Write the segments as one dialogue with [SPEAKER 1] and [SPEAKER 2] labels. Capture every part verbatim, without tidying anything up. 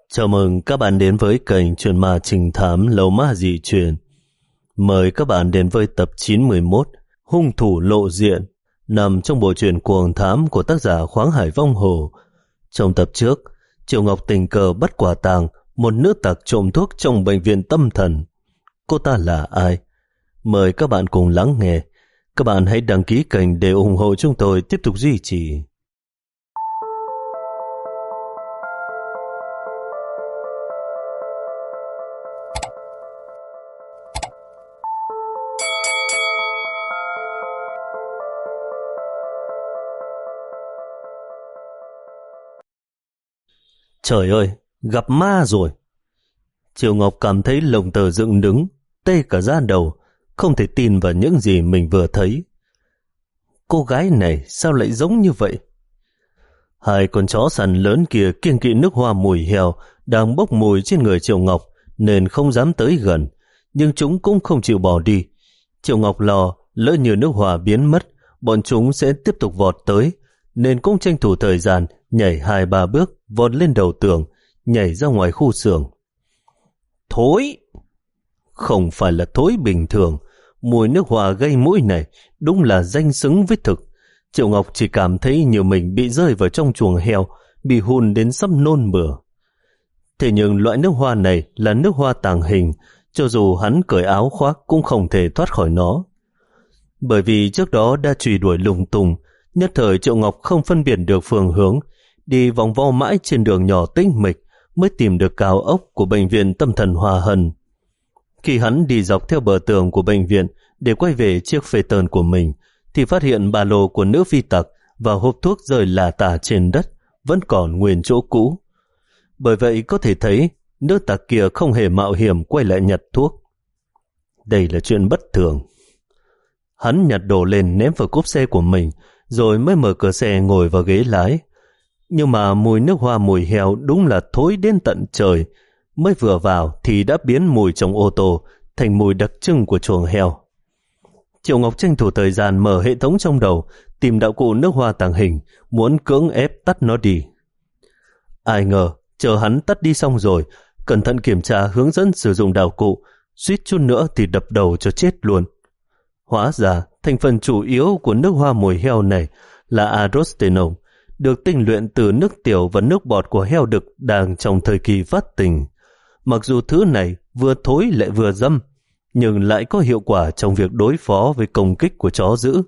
[SPEAKER 1] Chào mừng các bạn đến với kênh Chuyện Ma Trình Thám Lầu Ma Dị Truyền. Mời các bạn đến với tập chín mươi mốt Hung Thủ Lộ Diện, nằm trong bộ truyện Cuồng Thám của tác giả Khoáng Hải Vong Hồ. Trong tập trước, Triệu Ngọc tình cờ bắt quả tang một nữ tặc trộm thuốc trong bệnh viện tâm thần. Cô ta là ai? Mời các bạn cùng lắng nghe. Các bạn hãy đăng ký kênh để ủng hộ chúng tôi tiếp tục duy trì. Trời ơi, gặp ma rồi. Triệu Ngọc cảm thấy lồng tờ dựng đứng, tê cả da đầu, không thể tin vào những gì mình vừa thấy. Cô gái này sao lại giống như vậy? Hai con chó săn lớn kia kiêng kỵ nước hoa mùi heo đang bốc mùi trên người Triệu Ngọc nên không dám tới gần, nhưng chúng cũng không chịu bỏ đi. Triệu Ngọc lo lỡ như nước hoa biến mất, bọn chúng sẽ tiếp tục vọt tới, nên cũng tranh thủ thời gian nhảy hai ba bước vọt lên đầu tường, nhảy ra ngoài khu xưởng. Thối! Không phải là thối bình thường, mùi nước hoa gây mũi này đúng là danh xứng với thực. Triệu Ngọc chỉ cảm thấy như mình bị rơi vào trong chuồng heo, bị hun đến sắp nôn mửa. Thế nhưng loại nước hoa này là nước hoa tàng hình, cho dù hắn cởi áo khoác cũng không thể thoát khỏi nó. Bởi vì trước đó đã truy đuổi lùng tung, nhất thời Triệu Ngọc không phân biệt được phương hướng, đi vòng vo mãi trên đường nhỏ tĩnh mịch mới tìm được cao ốc của bệnh viện tâm thần Hòa Hân. Khi hắn đi dọc theo bờ tường của bệnh viện để quay về chiếc phê tơn của mình, thì phát hiện ba lô của nữ phi tặc và hộp thuốc rơi lả tả trên đất vẫn còn nguyên chỗ cũ. Bởi vậy có thể thấy nữ tặc kia không hề mạo hiểm quay lại nhặt thuốc. Đây là chuyện bất thường. Hắn nhặt đồ lên ném vào cốp xe của mình, rồi mới mở cửa xe ngồi vào ghế lái. Nhưng mà mùi nước hoa mùi heo đúng là thối đến tận trời. Mới vừa vào thì đã biến mùi trong ô tô thành mùi đặc trưng của chuồng heo. Triệu Ngọc tranh thủ thời gian mở hệ thống trong đầu, tìm đạo cụ nước hoa tàng hình, muốn cưỡng ép tắt nó đi. Ai ngờ, chờ hắn tắt đi xong rồi, cẩn thận kiểm tra hướng dẫn sử dụng đạo cụ, suýt chút nữa thì đập đầu cho chết luôn. Hóa ra, thành phần chủ yếu của nước hoa mùi heo này là arostenone, được tinh luyện từ nước tiểu và nước bọt của heo đực đang trong thời kỳ phát tình. Mặc dù thứ này vừa thối lại vừa dâm, nhưng lại có hiệu quả trong việc đối phó với công kích của chó dữ.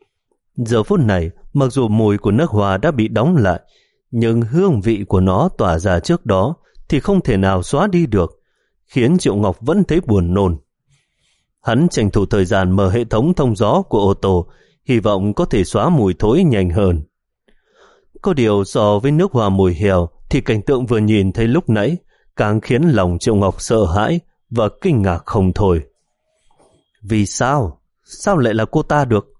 [SPEAKER 1] Giờ phút này, mặc dù mùi của nước hoa đã bị đóng lại, nhưng hương vị của nó tỏa ra trước đó thì không thể nào xóa đi được, khiến Triệu Ngọc vẫn thấy buồn nôn. Hắn tranh thủ thời gian mở hệ thống thông gió của ô tô, hy vọng có thể xóa mùi thối nhanh hơn. Có điều so với nước hoa mùi heo thì cảnh tượng vừa nhìn thấy lúc nãy càng khiến lòng Triệu Ngọc sợ hãi và kinh ngạc không thôi. Vì sao? Sao lại là cô ta được?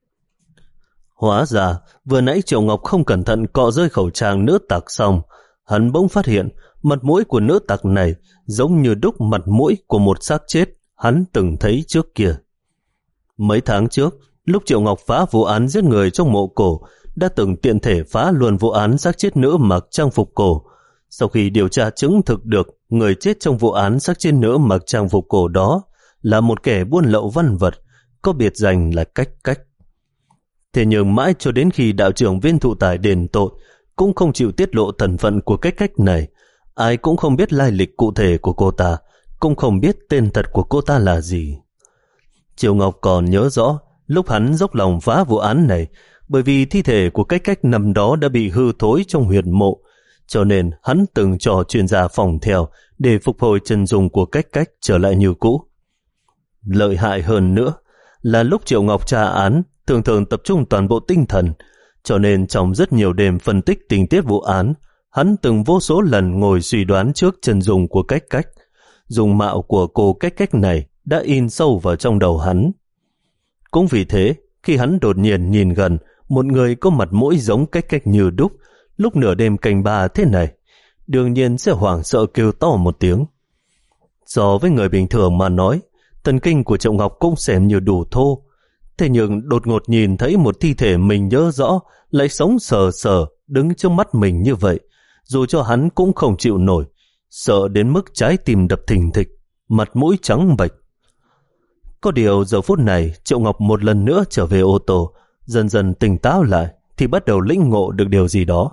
[SPEAKER 1] Hóa ra, vừa nãy Triệu Ngọc không cẩn thận cọ rơi khẩu trang nữ tặc xong, hắn bỗng phát hiện mặt mũi của nữ tặc này giống như đúc mặt mũi của một xác chết hắn từng thấy trước kia. Mấy tháng trước, lúc Triệu Ngọc phá vụ án giết người trong mộ cổ, đã từng tiện thể phá luôn vụ án xác chết nữ mặc trang phục cổ. Sau khi điều tra chứng thực được người chết trong vụ án xác chết nữ mặc trang phục cổ đó là một kẻ buôn lậu văn vật, có biệt danh là Cách Cách. Thế nhưng mãi cho đến khi đạo trưởng Viên Thụ Tài đền tội, cũng không chịu tiết lộ thân phận của Cách Cách này. Ai cũng không biết lai lịch cụ thể của cô ta, cũng không biết tên thật của cô ta là gì. Triệu Ngọc còn nhớ rõ lúc hắn dốc lòng phá vụ án này, bởi vì thi thể của Cách Cách năm đó đã bị hư thối trong huyệt mộ, cho nên hắn từng cho chuyên gia phòng theo để phục hồi chân dung của Cách Cách trở lại như cũ. Lợi hại hơn nữa là lúc Triệu Ngọc tra án thường thường tập trung toàn bộ tinh thần, cho nên trong rất nhiều đêm phân tích tình tiết vụ án, hắn từng vô số lần ngồi suy đoán trước chân dung của Cách Cách. Dung mạo của cô Cách Cách này đã in sâu vào trong đầu hắn. Cũng vì thế, khi hắn đột nhiên nhìn gần một người có mặt mũi giống Cách Cách như đúc, lúc nửa đêm canh ba thế này, đương nhiên sẽ hoảng sợ kêu to một tiếng. So với người bình thường mà nói, thần kinh của Triệu Ngọc cũng xem như đủ thô. Thế nhưng đột ngột nhìn thấy một thi thể mình nhớ rõ lại sống sờ sờ đứng trước mắt mình như vậy, dù cho hắn cũng không chịu nổi, sợ đến mức trái tim đập thình thịch, mặt mũi trắng bệch. Có điều giờ phút này Triệu Ngọc một lần nữa trở về ô tô, dần dần tỉnh táo lại thì bắt đầu lĩnh ngộ được điều gì đó.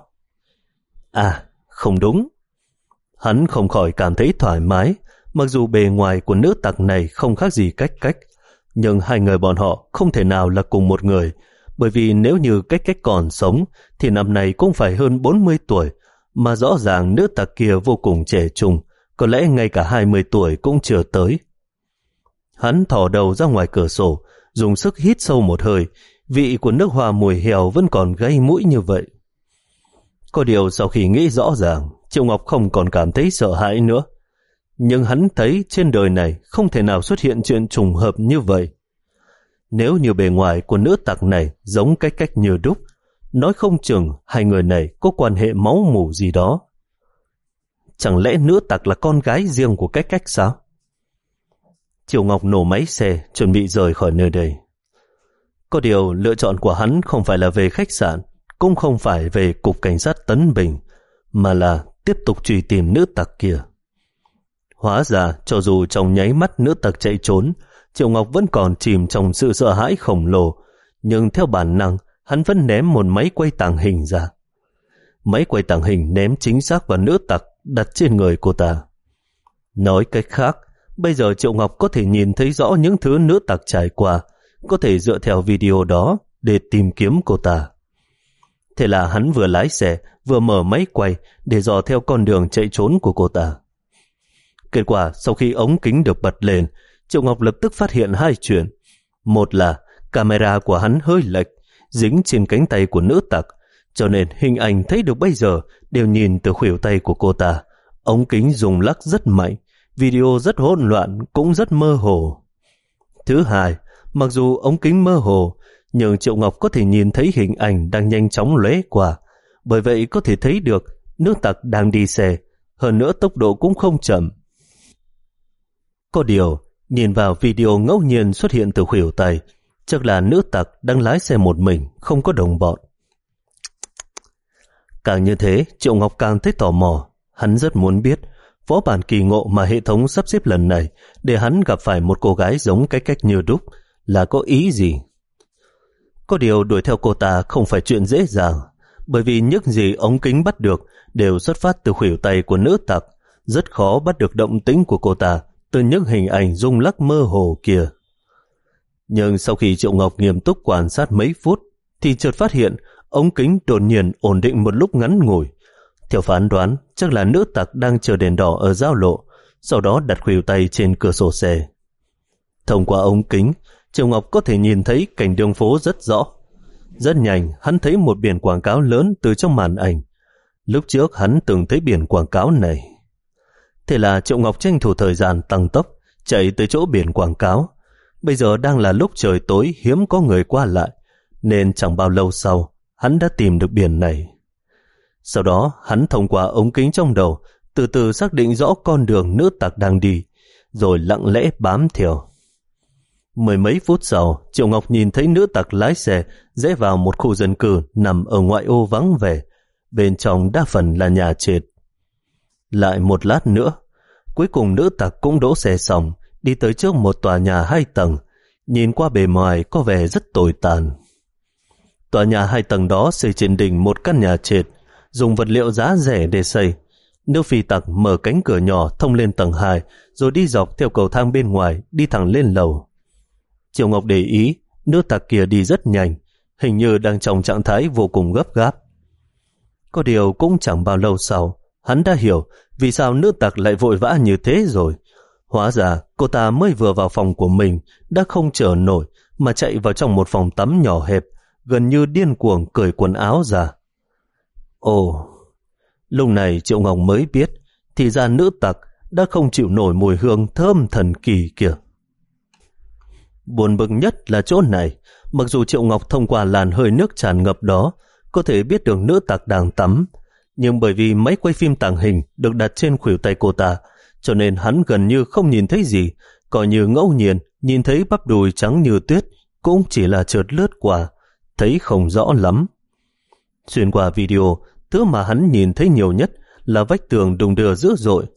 [SPEAKER 1] À, không đúng. Hắn không khỏi cảm thấy thoải mái, mặc dù bề ngoài của nữ tặc này không khác gì Cách Cách, nhưng hai người bọn họ không thể nào là cùng một người, bởi vì nếu như Cách Cách còn sống thì năm nay cũng phải hơn bốn mươi tuổi, mà rõ ràng nữ tặc kia vô cùng trẻ trung, có lẽ ngay cả hai mươi tuổi cũng chưa tới. Hắn thò đầu ra ngoài cửa sổ, dùng sức hít sâu một hơi, vị của nước hoa mùi heo vẫn còn gây mũi như vậy. Có điều sau khi nghĩ rõ ràng, Triệu Ngọc không còn cảm thấy sợ hãi nữa. Nhưng hắn thấy trên đời này không thể nào xuất hiện chuyện trùng hợp như vậy. Nếu như bề ngoài của nữ tặc này giống Cách Cách như đúc, nói không chừng hai người này có quan hệ máu mủ gì đó. Chẳng lẽ nữ tặc là con gái riêng của Cách Cách sao? Triệu Ngọc nổ máy xe, chuẩn bị rời khỏi nơi đây. Có điều lựa chọn của hắn không phải là về khách sạn, cũng không phải về cục cảnh sát Tấn Bình, mà là tiếp tục truy tìm nữ tặc kia. Hóa ra cho dù trong nháy mắt nữ tặc chạy trốn, Triệu Ngọc vẫn còn chìm trong sự sợ hãi khổng lồ, nhưng theo bản năng hắn vẫn ném một máy quay tàng hình ra. Máy quay tàng hình ném chính xác vào nữ tặc đặt trên người cô ta. Nói cách khác, bây giờ Triệu Ngọc có thể nhìn thấy rõ những thứ nữ tặc trải qua, có thể dựa theo video đó để tìm kiếm cô ta. Thế là hắn vừa lái xe vừa mở máy quay để dò theo con đường chạy trốn của cô ta. Kết quả sau khi ống kính được bật lên, Triệu Ngọc lập tức phát hiện hai chuyện. Một là camera của hắn hơi lệch, dính trên cánh tay của nữ tặc, cho nên hình ảnh thấy được bây giờ đều nhìn từ khuỷu tay của cô ta. Ống kính rung lắc rất mạnh, video rất hỗn loạn, cũng rất mơ hồ. Thứ hai, mặc dù ống kính mơ hồ, nhưng Triệu Ngọc có thể nhìn thấy hình ảnh đang nhanh chóng lóe qua, bởi vậy có thể thấy được nữ tặc đang đi xe, hơn nữa tốc độ cũng không chậm. Có điều, nhìn vào video ngẫu nhiên xuất hiện từ khuỷu tay, chắc là nữ tặc đang lái xe một mình, không có đồng bọn. Càng như thế, Triệu Ngọc càng thấy tò mò. Hắn rất muốn biết phó bản kỳ ngộ mà hệ thống sắp xếp lần này để hắn gặp phải một cô gái giống Cách Cách như đúc là có ý gì. Có điều đuổi theo cô ta không phải chuyện dễ dàng, bởi vì những gì ống kính bắt được đều xuất phát từ khuỷu tay của nữ tặc, rất khó bắt được động tĩnh của cô ta từ những hình ảnh rung lắc mơ hồ kia. Nhưng sau khi Triệu Ngọc nghiêm túc quan sát mấy phút thì chợt phát hiện ống kính đột nhiên ổn định một lúc ngắn ngủi. Theo phán đoán, chắc là nữ tặc đang chờ đèn đỏ ở giao lộ, sau đó đặt khuỷu tay trên cửa sổ xe. Thông qua ống kính, Triệu Ngọc có thể nhìn thấy cảnh đường phố rất rõ. Rất nhanh, hắn thấy một biển quảng cáo lớn từ trong màn ảnh. Lúc trước hắn từng thấy biển quảng cáo này. Thế là Triệu Ngọc tranh thủ thời gian tăng tốc, chạy tới chỗ biển quảng cáo. Bây giờ đang là lúc trời tối hiếm có người qua lại, nên chẳng bao lâu sau, hắn đã tìm được biển này. Sau đó, hắn thông qua ống kính trong đầu, từ từ xác định rõ con đường nữ tặc đang đi, rồi lặng lẽ bám theo. Mười mấy phút sau, Triệu Ngọc nhìn thấy nữ tặc lái xe rẽ vào một khu dân cư nằm ở ngoại ô vắng vẻ, bên trong đa phần là nhà trệt. Lại một lát nữa, cuối cùng nữ tặc cũng đỗ xe xong, đi tới trước một tòa nhà hai tầng, nhìn qua bề ngoài có vẻ rất tồi tàn. Tòa nhà hai tầng đó xây trên đỉnh một căn nhà trệt, dùng vật liệu giá rẻ để xây. Nữ phi tặc mở cánh cửa nhỏ thông lên tầng hai, rồi đi dọc theo cầu thang bên ngoài, đi thẳng lên lầu. Triệu Ngọc để ý, nữ tặc kia đi rất nhanh, hình như đang trong trạng thái vô cùng gấp gáp. Có điều cũng chẳng bao lâu sau, hắn đã hiểu vì sao nữ tặc lại vội vã như thế rồi. Hóa ra cô ta mới vừa vào phòng của mình đã không chờ nổi mà chạy vào trong một phòng tắm nhỏ hẹp, gần như điên cuồng cởi quần áo ra. Ồ, lúc này Triệu Ngọc mới biết thì ra nữ tặc đã không chịu nổi mùi hương thơm thần kỳ kia. Buồn bực nhất là chỗ này, mặc dù Triệu Ngọc thông qua làn hơi nước tràn ngập đó có thể biết được nữ tặc đang tắm, nhưng bởi vì máy quay phim tàng hình được đặt trên khuỷu tay cô ta, cho nên hắn gần như không nhìn thấy gì, coi như ngẫu nhiên nhìn thấy bắp đùi trắng như tuyết cũng chỉ là chợt lướt qua, thấy không rõ lắm. Xuyên qua video, thứ mà hắn nhìn thấy nhiều nhất là vách tường đùng đưa dữ dội.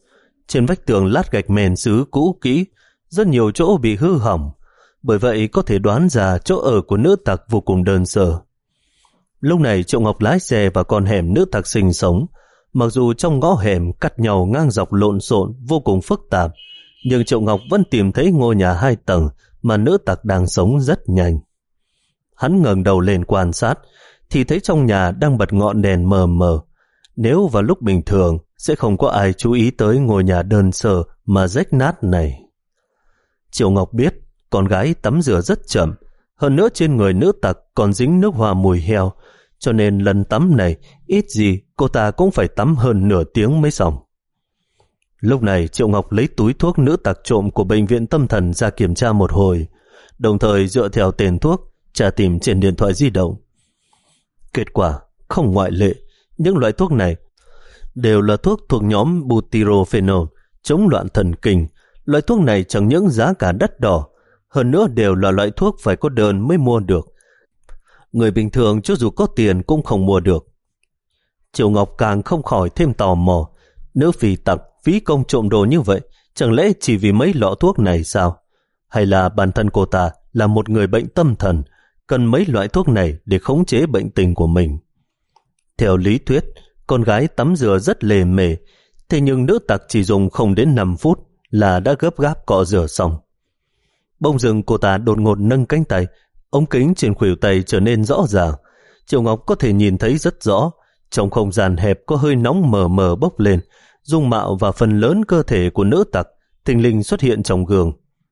[SPEAKER 1] Trên vách tường lát gạch mền sứ cũ kỹ, rất nhiều chỗ bị hư hỏng, bởi vậy có thể đoán ra chỗ ở của nữ tặc vô cùng đơn sơ. Lúc này Triệu Ngọc lái xe vào con hẻm nữ tặc sinh sống. Mặc dù trong ngõ hẻm cắt nhau ngang dọc lộn xộn vô cùng phức tạp, nhưng Triệu Ngọc vẫn tìm thấy ngôi nhà hai tầng mà nữ tặc đang sống rất nhanh. Hắn ngẩng đầu lên quan sát thì thấy trong nhà đang bật ngọn đèn mờ mờ. Nếu vào lúc bình thường sẽ không có ai chú ý tới ngôi nhà đơn sơ mà rách nát này. Triệu Ngọc biết con gái tắm rửa rất chậm, hơn nữa trên người nữ tặc còn dính nước hoa mùi heo, cho nên lần tắm này ít gì cô ta cũng phải tắm hơn nửa tiếng mới xong. Lúc này Triệu Ngọc lấy túi thuốc nữ tặc trộm của bệnh viện tâm thần ra kiểm tra một hồi, đồng thời dựa theo tên thuốc tra tìm trên điện thoại di động. Kết quả không ngoại lệ, những loại thuốc này đều là thuốc thuộc nhóm butyrophenol, chống loạn thần kinh. Loại thuốc này chẳng những giá cả đắt đỏ, hơn nữa đều là loại thuốc phải có đơn mới mua được. Người bình thường cho dù có tiền cũng không mua được. Triệu Ngọc càng không khỏi thêm tò mò, nữ phỉ tặc phí công trộm đồ như vậy, chẳng lẽ chỉ vì mấy lọ thuốc này sao? Hay là bản thân cô ta là một người bệnh tâm thần, cần mấy loại thuốc này để khống chế bệnh tình của mình? Theo lý thuyết, con gái tắm rửa rất lề mề, thế nhưng nữ tặc chỉ dùng không đến năm phút là đã gấp gáp cọ rửa xong. Bỗng dưng cô ta đột ngột nâng cánh tay, ống kính trên khuỷu tay trở nên rõ ràng. Triệu Ngọc có thể nhìn thấy rất rõ, trong không gian hẹp có hơi nóng mờ mờ bốc lên, dung mạo và phần lớn cơ thể của nữ tặc thình lình xuất hiện trong gương.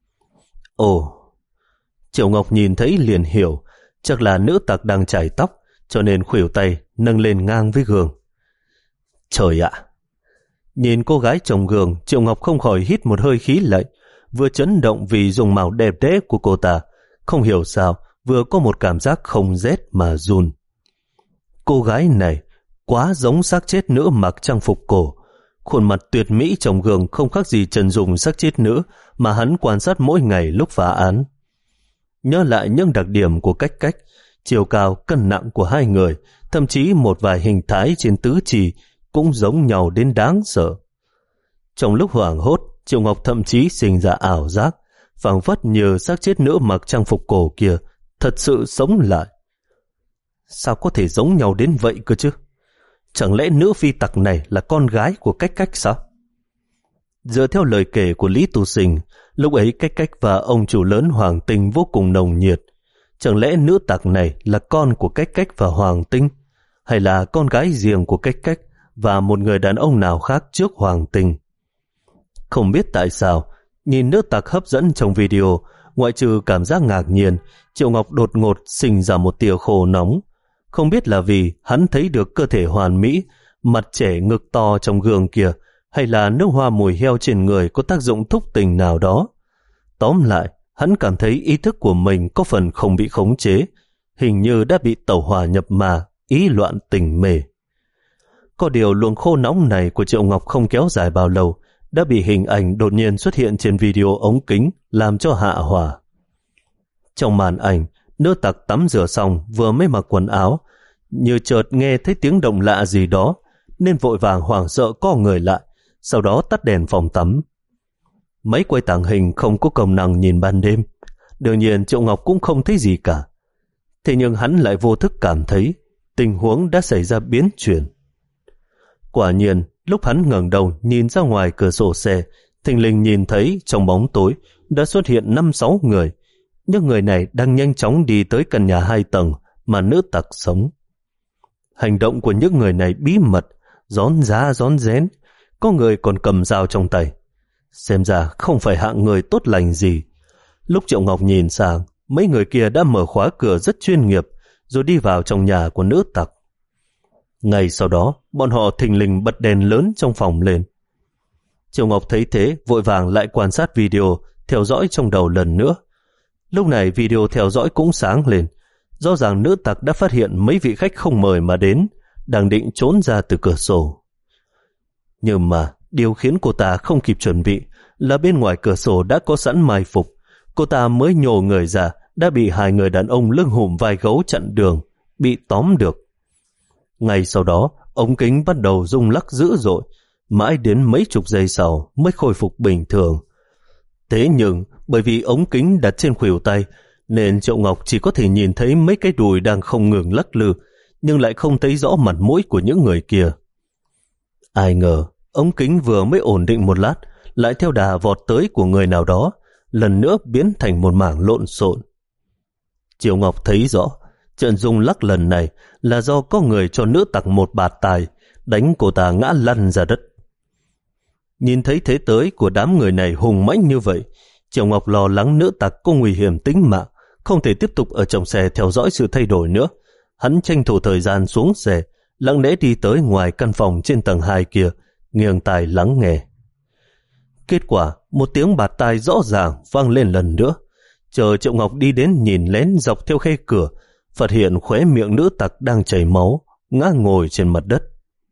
[SPEAKER 1] Ồ, Triệu Ngọc nhìn thấy liền hiểu, chắc là nữ tặc đang chải tóc, cho nên khuỷu tay nâng lên ngang với gương. Trời ạ! Nhìn cô gái trong gương, Triệu Ngọc không khỏi hít một hơi khí lạnh, vừa chấn động vì dung mạo đẹp đẽ của cô ta, không hiểu sao vừa có một cảm giác không rét mà run. Cô gái này quá giống xác chết nữ mặc trang phục cổ, khuôn mặt tuyệt mỹ trong gương không khác gì Trần Dùng xác chết nữ mà hắn quan sát mỗi ngày lúc phá án. Nhớ lại những đặc điểm của Cách Cách, chiều cao, cân nặng của hai người, thậm chí một vài hình thái trên tứ chi cũng giống nhau đến đáng sợ. Trong lúc hoảng hốt, Triệu Ngọc thậm chí sinh ra ảo giác, phảng phất như xác chết nữ mặc trang phục cổ kia thật sự sống lại. Sao có thể giống nhau đến vậy cơ chứ? Chẳng lẽ nữ phi tặc này là con gái của Cách Cách sao? Dựa theo lời kể của Lý Tu Sinh, lúc ấy Cách Cách và ông chủ lớn Hoàng Tinh vô cùng nồng nhiệt. Chẳng lẽ nữ tặc này là con của Cách Cách và Hoàng Tinh, hay là con gái riêng của Cách Cách và một người đàn ông nào khác trước Hoàng Tinh? Không biết tại sao, nhìn nữ tặc hấp dẫn trong video, ngoại trừ cảm giác ngạc nhiên, Triệu Ngọc đột ngột sinh ra một tia khô nóng. Không biết là vì hắn thấy được cơ thể hoàn mỹ, mặt trẻ ngực to trong gương kia, hay là nước hoa mùi heo trên người có tác dụng thúc tình nào đó. Tóm lại, hắn cảm thấy ý thức của mình có phần không bị khống chế, hình như đã bị tẩu hỏa nhập ma, ý loạn tình mê. Có điều luồng khô nóng này của Triệu Ngọc không kéo dài bao lâu, đã bị hình ảnh đột nhiên xuất hiện trên video ống kính làm cho hạ hỏa. Trong màn ảnh, nữ tặc tắm rửa xong vừa mới mặc quần áo, như chợt nghe thấy tiếng động lạ gì đó, nên vội vàng hoảng sợ co người lại, sau đó tắt đèn phòng tắm. Máy quay tàng hình không có công năng nhìn ban đêm, đương nhiên Triệu Ngọc cũng không thấy gì cả. Thế nhưng hắn lại vô thức cảm thấy tình huống đã xảy ra biến chuyển. Quả nhiên, lúc hắn ngẩng đầu nhìn ra ngoài cửa sổ xe, thình lình nhìn thấy trong bóng tối đã xuất hiện năm sáu người. Những người này đang nhanh chóng đi tới căn nhà hai tầng mà nữ tặc sống. Hành động của những người này bí mật, rón rá rón rén, có người còn cầm dao trong tay. Xem ra không phải hạng người tốt lành gì. Lúc Triệu Ngọc nhìn sang, mấy người kia đã mở khóa cửa rất chuyên nghiệp, rồi đi vào trong nhà của nữ tặc. Ngay sau đó, bọn họ thình lình bật đèn lớn trong phòng lên. Triệu Ngọc thấy thế, vội vàng lại quan sát video, theo dõi trong đầu lần nữa. Lúc này video theo dõi cũng sáng lên. Rõ ràng nữ tặc đã phát hiện mấy vị khách không mời mà đến, đang định trốn ra từ cửa sổ. Nhưng mà điều khiến cô ta không kịp chuẩn bị là bên ngoài cửa sổ đã có sẵn mai phục. Cô ta mới nhổ người ra, đã bị hai người đàn ông lưng hùm vai gấu chặn đường, bị tóm được. Ngay sau đó, ống kính bắt đầu rung lắc dữ dội. mãi đến mấy chục giây sau mới khôi phục bình thường. Thế nhưng bởi vì ống kính đặt trên khuỷu tay nên Triệu Ngọc chỉ có thể nhìn thấy mấy cái đùi đang không ngừng lắc lư, nhưng lại không thấy rõ mặt mũi của những người kia. Ai ngờ ống kính vừa mới ổn định một lát lại theo đà vọt tới của người nào đó, lần nữa biến thành một mảng lộn xộn. Triệu Ngọc thấy rõ trận rung lắc lần này là do có người cho nữ tặc một bạt tài, đánh cô ta ngã lăn ra đất. Nhìn thấy thế tới của đám người này hùng mãnh như vậy, Triệu Ngọc lo lắng nữ tặc có nguy hiểm tính mạng, không thể tiếp tục ở trong xe theo dõi sự thay đổi nữa. Hắn tranh thủ thời gian xuống xe, lặng lẽ đi tới ngoài căn phòng trên tầng hai kia, nghiêng tai lắng nghe. Kết quả, một tiếng bạt tai rõ ràng vang lên lần nữa. Chờ Triệu Ngọc đi đến nhìn lén dọc theo khe cửa, phát hiện khóe miệng nữ tặc đang chảy máu, ngã ngồi trên mặt đất.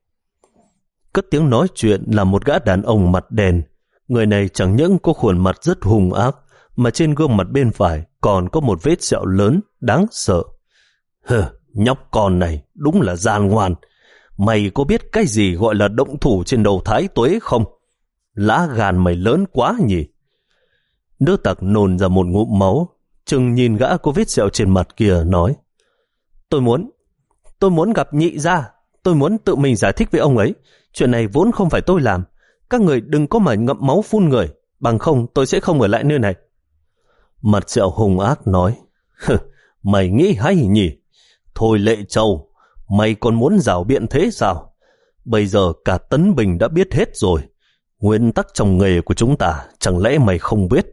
[SPEAKER 1] Cất tiếng nói chuyện là một gã đàn ông mặt đen. Người này chẳng những có khuôn mặt rất hung ác, mà trên gương mặt bên phải còn có một vết sẹo lớn, đáng sợ. Hừ, nhóc con này đúng là gian ngoan. Mày có biết cái gì gọi là động thủ trên đầu thái tuế không? Lá gan mày lớn quá nhỉ? Nữ tặc nôn ra một ngụm máu, chừng nhìn gã có vết sẹo trên mặt kia nói: Tôi muốn, tôi muốn gặp nhị gia, tôi muốn tự mình giải thích với ông ấy. Chuyện này vốn không phải tôi làm. Các người đừng có mà ngậm máu phun người, bằng không tôi sẽ không ở lại nơi này. Mặt sẹo hung ác nói: Mày nghĩ hay nhỉ? Thôi Lệ Châu, mày còn muốn rảo biện thế sao? Bây giờ cả Tấn Bình đã biết hết rồi. Nguyên tắc trong nghề của chúng ta chẳng lẽ mày không biết?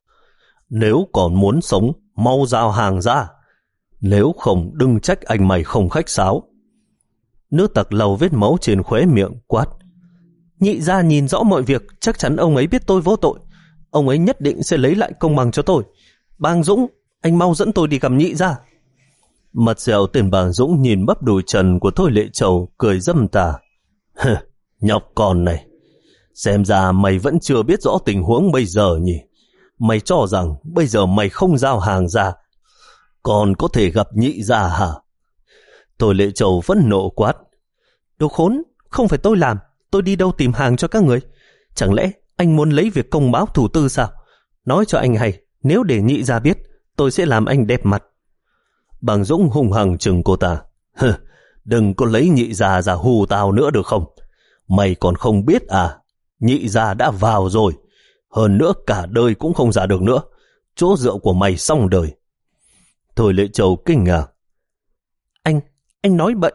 [SPEAKER 1] Nếu còn muốn sống, mau giao hàng ra. Nếu không, đừng trách anh mày không khách sáo. Nữ tặc lau vết máu trên khóe miệng quát: Nhị gia nhìn rõ mọi việc, chắc chắn ông ấy biết tôi vô tội. Ông ấy nhất định sẽ lấy lại công bằng cho tôi. Bàng Dũng, anh mau dẫn tôi đi gặp nhị gia. Mặt dẻo tên Bàng Dũng nhìn bắp đùi trần của Thôi Lệ Châu, cười dâm tà: Nhóc con này, xem ra mày vẫn chưa biết rõ tình huống bây giờ nhỉ? Mày cho rằng bây giờ mày không giao hàng ra, còn có thể gặp nhị gia hả? Thôi Lệ Châu vẫn nộ quát: Đồ khốn, không phải tôi làm, tôi đi đâu tìm hàng cho các người? Chẳng lẽ anh muốn lấy việc công báo thủ tư sao? Nói cho anh hay, nếu để nhị gia biết, tôi sẽ làm anh đẹp mặt. Bàng Dũng hung hăng chừng cô ta: Hừ, đừng có lấy nhị gia ra hù tao nữa được không? Mày còn không biết à? Nhị gia đã vào rồi, hơn nữa cả đời cũng không ra được nữa. Chỗ dựa của mày xong đời. Thôi Lệ Châu kinh ngạc: Anh, anh nói bậy.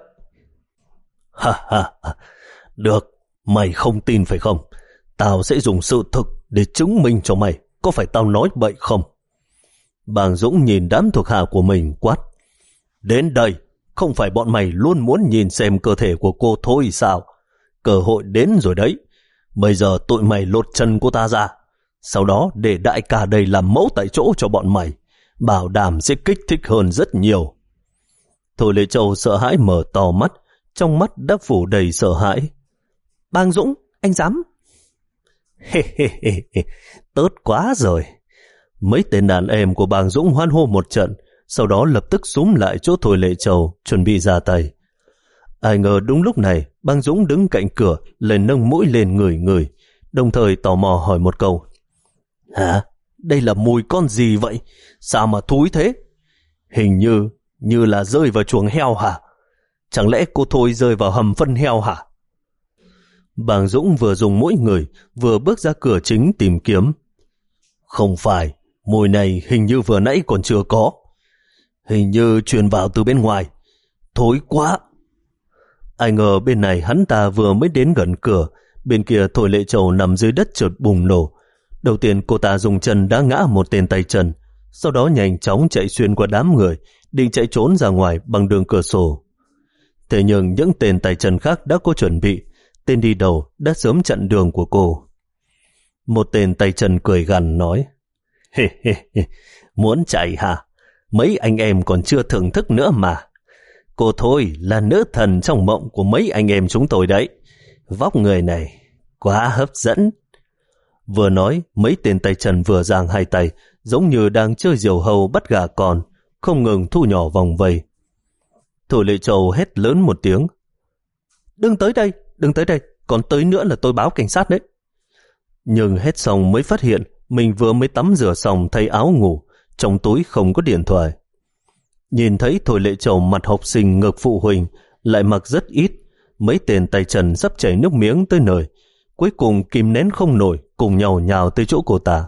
[SPEAKER 1] Ha ha ha, được, mày không tin phải không? Tao sẽ dùng sự thực để chứng minh cho mày, có phải tao nói bậy không? Bàng Dũng nhìn đám thuộc hạ của mình quát: Đến đây, không phải bọn mày luôn muốn nhìn xem cơ thể của cô thôi sao? Cơ hội đến rồi đấy. Bây giờ tụi mày lột chân cô ta ra, sau đó để đại ca đây làm mẫu tại chỗ cho bọn mày, bảo đảm sẽ kích thích hơn rất nhiều. Thôi Lệ Châu sợ hãi mở to mắt, trong mắt đã phủ đầy sợ hãi. Bàng Dũng, anh dám? Hê hê hê hê, tốt quá rồi. Mấy tên đàn em của Bàng Dũng hoan hô một trận, sau đó lập tức xúm lại chỗ Thôi Lệ Châu, chuẩn bị ra tay. Ai ngờ đúng lúc này, Bàng Dũng đứng cạnh cửa, lên nâng mũi lên ngửi ngửi, đồng thời tò mò hỏi một câu: Hả? Đây là mùi con gì vậy? Sao mà thúi thế? Hình như, như là rơi vào chuồng heo hả? Chẳng lẽ cô Thôi rơi vào hầm phân heo hả? Bàng Dũng vừa dùng mũi ngửi, vừa bước ra cửa chính tìm kiếm. Không phải, mùi này hình như vừa nãy còn chưa có. Hình như truyền vào từ bên ngoài. Thối quá! Ai ngờ bên này hắn ta vừa mới đến gần cửa, bên kia Thôi Lệ Châu nằm dưới đất chợt bùng nổ. Đầu tiên cô ta dùng chân đá ngã một tên tay chân, sau đó nhanh chóng chạy xuyên qua đám người, định chạy trốn ra ngoài bằng đường cửa sổ. Thế nhưng những tên tay chân khác đã có chuẩn bị, tên đi đầu đã sớm chặn đường của cô. Một tên tay chân cười gằn nói: Hê hê hê, muốn chạy hả? Mấy anh em còn chưa thưởng thức nữa mà. Cô Thôi là nữ thần trong mộng của mấy anh em chúng tôi đấy. Vóc người này quá hấp dẫn. Vừa nói, mấy tên tay chân vừa giang hai tay, giống như đang chơi diều hâu bắt gà con, không ngừng thu nhỏ vòng vây. Thôi Lệ Châu hét lớn một tiếng: Đừng tới đây, đừng tới đây, còn tới nữa là tôi báo cảnh sát đấy. Nhưng hết xong mới phát hiện mình vừa mới tắm rửa xong thay áo ngủ, trong túi không có điện thoại. Nhìn thấy Thôi Lệ Trầu mặt học sinh ngược phụ huynh, lại mặc rất ít, mấy tên tay trần sắp chảy nước miếng tới nơi, cuối cùng kìm nén không nổi, cùng nhau nhào tới chỗ cô ta.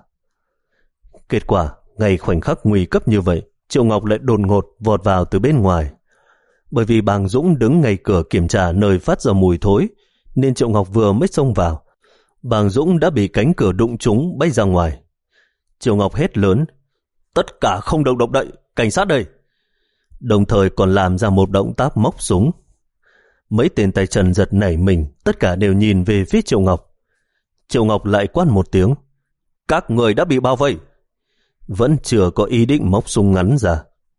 [SPEAKER 1] Kết quả, ngay khoảnh khắc nguy cấp như vậy, Triệu Ngọc lại đột ngột vọt vào từ bên ngoài. Bởi vì Bàng Dũng đứng ngay cửa kiểm tra nơi phát ra mùi thối, nên Triệu Ngọc vừa mới xông vào, Bàng Dũng đã bị cánh cửa đụng trúng bay ra ngoài. Triệu Ngọc hét lớn, tất cả không được động đậy, cảnh sát đây. Đồng thời còn làm ra một động tác móc súng. Mấy tên tay trần giật nảy mình, tất cả đều nhìn về phía Triệu Ngọc. Triệu Ngọc lại quát một tiếng, các người đã bị bao vây. Vẫn chưa có ý định móc súng ngắn ra.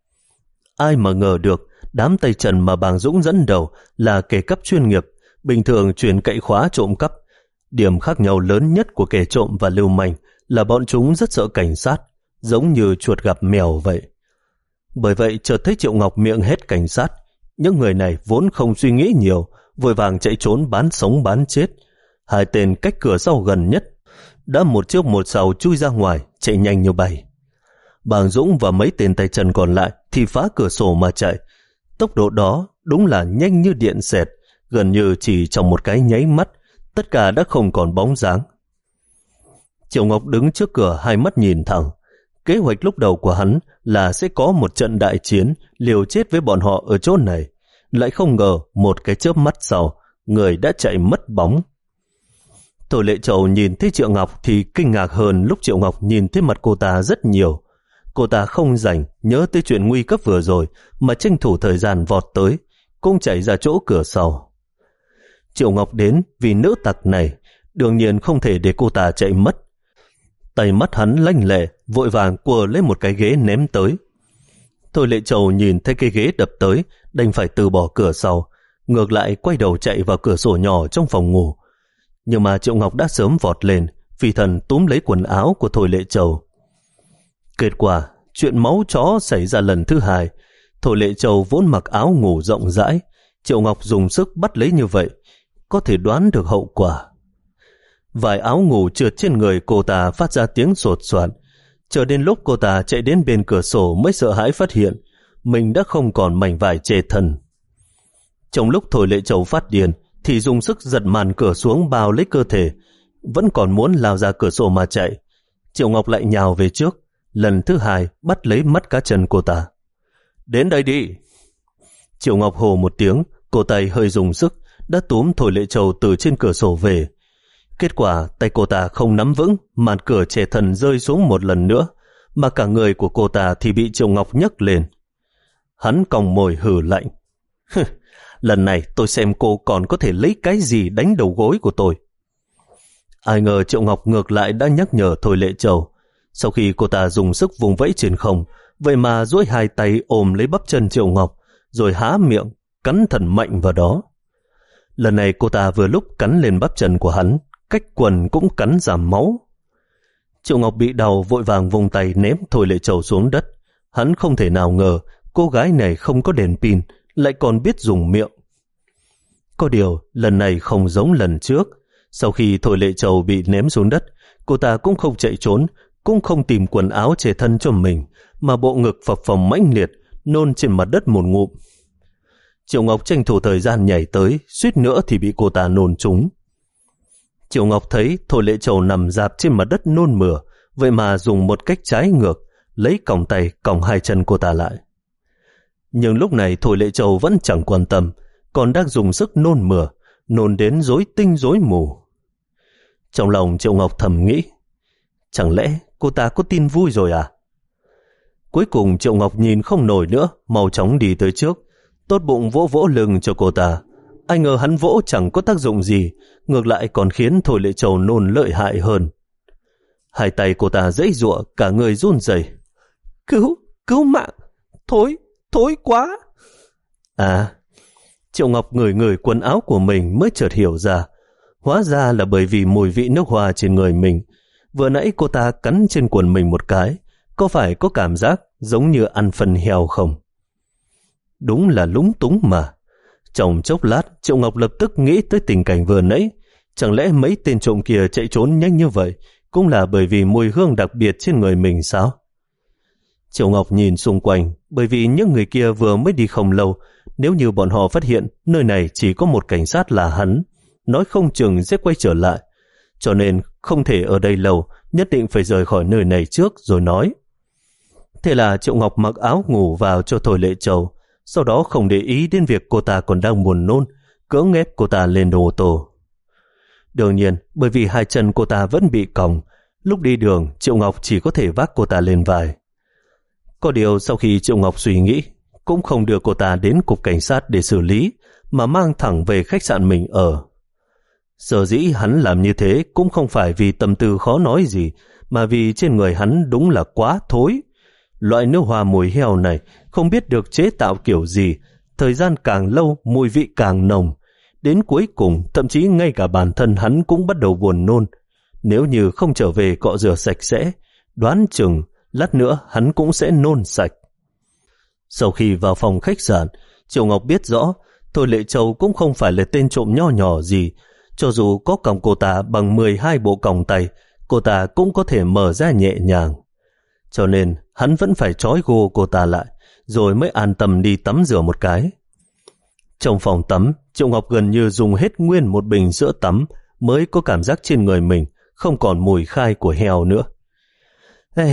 [SPEAKER 1] Ai mà ngờ được, đám tay trần mà Bàng Dũng dẫn đầu là kẻ cắp chuyên nghiệp, bình thường chuyên cậy khóa trộm cắp. Điểm khác nhau lớn nhất của kẻ trộm và lưu manh là bọn chúng rất sợ cảnh sát, giống như chuột gặp mèo vậy. Bởi vậy chợt thấy Triệu Ngọc miệng hét cảnh sát, những người này vốn không suy nghĩ nhiều, vội vàng chạy trốn bán sống bán chết. Hai tên cách cửa sau gần nhất đã một trước một sau chui ra ngoài, chạy nhanh như bay. Bàng Dũng và mấy tên tay chân còn lại thì phá cửa sổ mà chạy. Tốc độ đó đúng là nhanh như điện xẹt, gần như chỉ trong một cái nháy mắt, tất cả đã không còn bóng dáng. Triệu Ngọc đứng trước cửa hai mắt nhìn thẳng. Kế hoạch lúc đầu của hắn là sẽ có một trận đại chiến liều chết với bọn họ ở chỗ này. Lại không ngờ một cái chớp mắt sau, người đã chạy mất bóng. Thôi Lệ Trầu nhìn thấy Triệu Ngọc thì kinh ngạc hơn lúc Triệu Ngọc nhìn thấy mặt cô ta rất nhiều. Cô ta không rảnh nhớ tới chuyện nguy cấp vừa rồi mà tranh thủ thời gian vọt tới, cũng chạy ra chỗ cửa sau. Triệu Ngọc đến vì nữ tặc này, đương nhiên không thể để cô ta chạy mất. Tay mắt hắn lanh lẹ, vội vàng quờ lấy một cái ghế ném tới. Thôi Lệ Trầu nhìn thấy cái ghế đập tới, đành phải từ bỏ cửa sau, ngược lại quay đầu chạy vào cửa sổ nhỏ trong phòng ngủ. Nhưng mà Triệu Ngọc đã sớm vọt lên, phi thần túm lấy quần áo của Thôi Lệ Trầu. Kết quả, chuyện máu chó xảy ra lần thứ hai. Thôi Lệ Trầu vốn mặc áo ngủ rộng rãi, Triệu Ngọc dùng sức bắt lấy như vậy, có thể đoán được hậu quả. Vài áo ngủ trượt trên người cô ta phát ra tiếng sột soạt. Chờ đến lúc cô ta chạy đến bên cửa sổ mới sợ hãi phát hiện mình đã không còn mảnh vải che thân. Trong lúc Thôi Lệ Trầu phát điên thì dùng sức giật màn cửa xuống bao lấy cơ thể, vẫn còn muốn lao ra cửa sổ mà chạy. Triệu Ngọc lại nhào về trước, lần thứ hai bắt lấy mắt cá chân cô ta. Đến đây đi. Triệu Ngọc hồ một tiếng, cổ tay hơi dùng sức đã túm Thôi Lệ Trầu từ trên cửa sổ về. Kết quả tay cô ta không nắm vững, màn cửa che thân rơi xuống một lần nữa, mà cả người của cô ta thì bị Triệu Ngọc nhấc lên. Hắn còng môi hừ lạnh. Lần này tôi xem cô còn có thể lấy cái gì đánh đầu gối của tôi. Ai ngờ Triệu Ngọc ngược lại đã nhắc nhở Thôi Lệ Trầu. Sau khi cô ta dùng sức vùng vẫy trên không, vậy mà duỗi hai tay ôm lấy bắp chân Triệu Ngọc, rồi há miệng, cắn thật mạnh vào đó. Lần này cô ta vừa lúc cắn lên bắp chân của hắn, cách quần cũng cắn ra máu. Triệu Ngọc bị đau vội vàng vùng tay ném Thôi Lệ Trầu xuống đất. Hắn không thể nào ngờ cô gái này không có đèn pin, lại còn biết dùng miệng. Có điều lần này không giống lần trước. Sau khi Thôi Lệ Trầu bị ném xuống đất, cô ta cũng không chạy trốn, cũng không tìm quần áo che thân cho mình, mà bộ ngực phập phồng mãnh liệt, nôn trên mặt đất một ngụm. Triệu Ngọc tranh thủ thời gian nhảy tới, suýt nữa thì bị cô ta nôn trúng. Triệu Ngọc thấy Thôi Lệ Trầu nằm rạp trên mặt đất nôn mửa, vậy mà dùng một cách trái ngược, lấy còng tay còng hai chân cô ta lại. Nhưng lúc này Thôi Lệ Trầu vẫn chẳng quan tâm, còn đang dùng sức nôn mửa, nôn đến rối tinh rối mù. Trong lòng Triệu Ngọc thầm nghĩ, chẳng lẽ cô ta có tin vui rồi à? Cuối cùng Triệu Ngọc nhìn không nổi nữa, mau chóng đi tới trước, tốt bụng vỗ vỗ lưng cho cô ta. Ai ngờ hắn vỗ chẳng có tác dụng gì, ngược lại còn khiến Thôi Lệ Trầu nôn lợi hại hơn. Hai tay cô ta giãy giụa, cả người run rẩy. Cứu, cứu mạng, thối, thối quá. À, Triệu Ngọc ngửi ngửi quần áo của mình mới chợt hiểu ra. Hóa ra là bởi vì mùi vị nước hoa trên người mình. Vừa nãy cô ta cắn trên quần mình một cái, có phải có cảm giác giống như ăn phân heo không? Đúng là lúng túng mà. Trong chốc lát, Triệu Ngọc lập tức nghĩ tới tình cảnh vừa nãy. Chẳng lẽ mấy tên trộm kia chạy trốn nhanh như vậy cũng là bởi vì mùi hương đặc biệt trên người mình sao? Triệu Ngọc nhìn xung quanh, bởi vì những người kia vừa mới đi không lâu, nếu như bọn họ phát hiện nơi này chỉ có một cảnh sát là hắn, nói không chừng sẽ quay trở lại. Cho nên không thể ở đây lâu, nhất định phải rời khỏi nơi này trước rồi nói. Thế là Triệu Ngọc mặc áo ngủ vào cho Thôi Lệ Châu, sau đó không để ý đến việc cô ta còn đang buồn nôn, cưỡng ép cô ta lên ô tô. Đương nhiên, bởi vì hai chân cô ta vẫn bị còng, lúc đi đường Triệu Ngọc chỉ có thể vác cô ta lên vai. Có điều sau khi Triệu Ngọc suy nghĩ, cũng không đưa cô ta đến cục cảnh sát để xử lý, mà mang thẳng về khách sạn mình ở. Sở dĩ hắn làm như thế cũng không phải vì tâm tư khó nói gì, mà vì trên người hắn đúng là quá thối. Loại nước hoa mùi heo này không biết được chế tạo kiểu gì, thời gian càng lâu mùi vị càng nồng. Đến cuối cùng, thậm chí ngay cả bản thân hắn cũng bắt đầu buồn nôn. Nếu như không trở về cọ rửa sạch sẽ, đoán chừng lát nữa hắn cũng sẽ nôn sạch. Sau khi vào phòng khách sạn, Triệu Ngọc biết rõ Thôi Lệ Châu cũng không phải là tên trộm nho nhỏ gì. Cho dù có còng cô ta bằng mười hai bộ còng tay, cô ta cũng có thể mở ra nhẹ nhàng. Cho nên hắn vẫn phải trói gô cô ta lại, rồi mới an tâm đi tắm rửa một cái. Trong phòng tắm, Triệu Ngọc gần như dùng hết nguyên một bình sữa tắm mới có cảm giác trên người mình không còn mùi khai của heo nữa. Ê...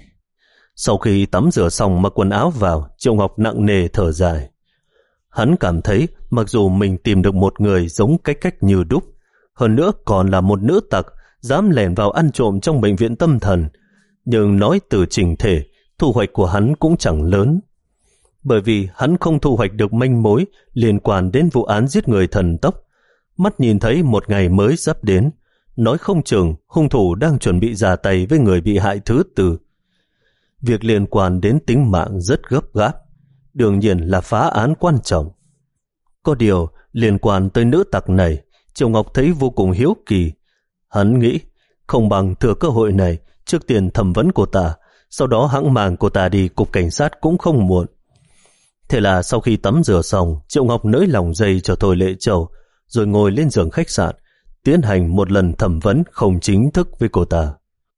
[SPEAKER 1] Sau khi tắm rửa xong mặc quần áo vào, Triệu Ngọc nặng nề thở dài. Hắn cảm thấy mặc dù mình tìm được một người giống cách cách như đúc, hơn nữa còn là một nữ tặc dám lẻn vào ăn trộm trong bệnh viện tâm thần, nhưng nói từ trình thể, thu hoạch của hắn cũng chẳng lớn. Bởi vì hắn không thu hoạch được manh mối liên quan đến vụ án giết người thần tốc. Mắt nhìn thấy một ngày mới sắp đến, nói không chừng hung thủ đang chuẩn bị ra tay với người bị hại thứ tư. Việc liên quan đến tính mạng rất gấp gáp, đương nhiên là phá án quan trọng. Có điều liên quan tới nữ tặc này, Triệu Ngọc thấy vô cùng hiếu kỳ. Hắn nghĩ không bằng thừa cơ hội này trước tiên thẩm vấn cô ta, sau đó hãng mang cô ta đi cục cảnh sát cũng không muộn. Thế là sau khi tắm rửa xong, Triệu Ngọc nới lòng dây cho Thôi Lệ Châu, rồi ngồi lên giường khách sạn, tiến hành một lần thẩm vấn không chính thức với cô ta.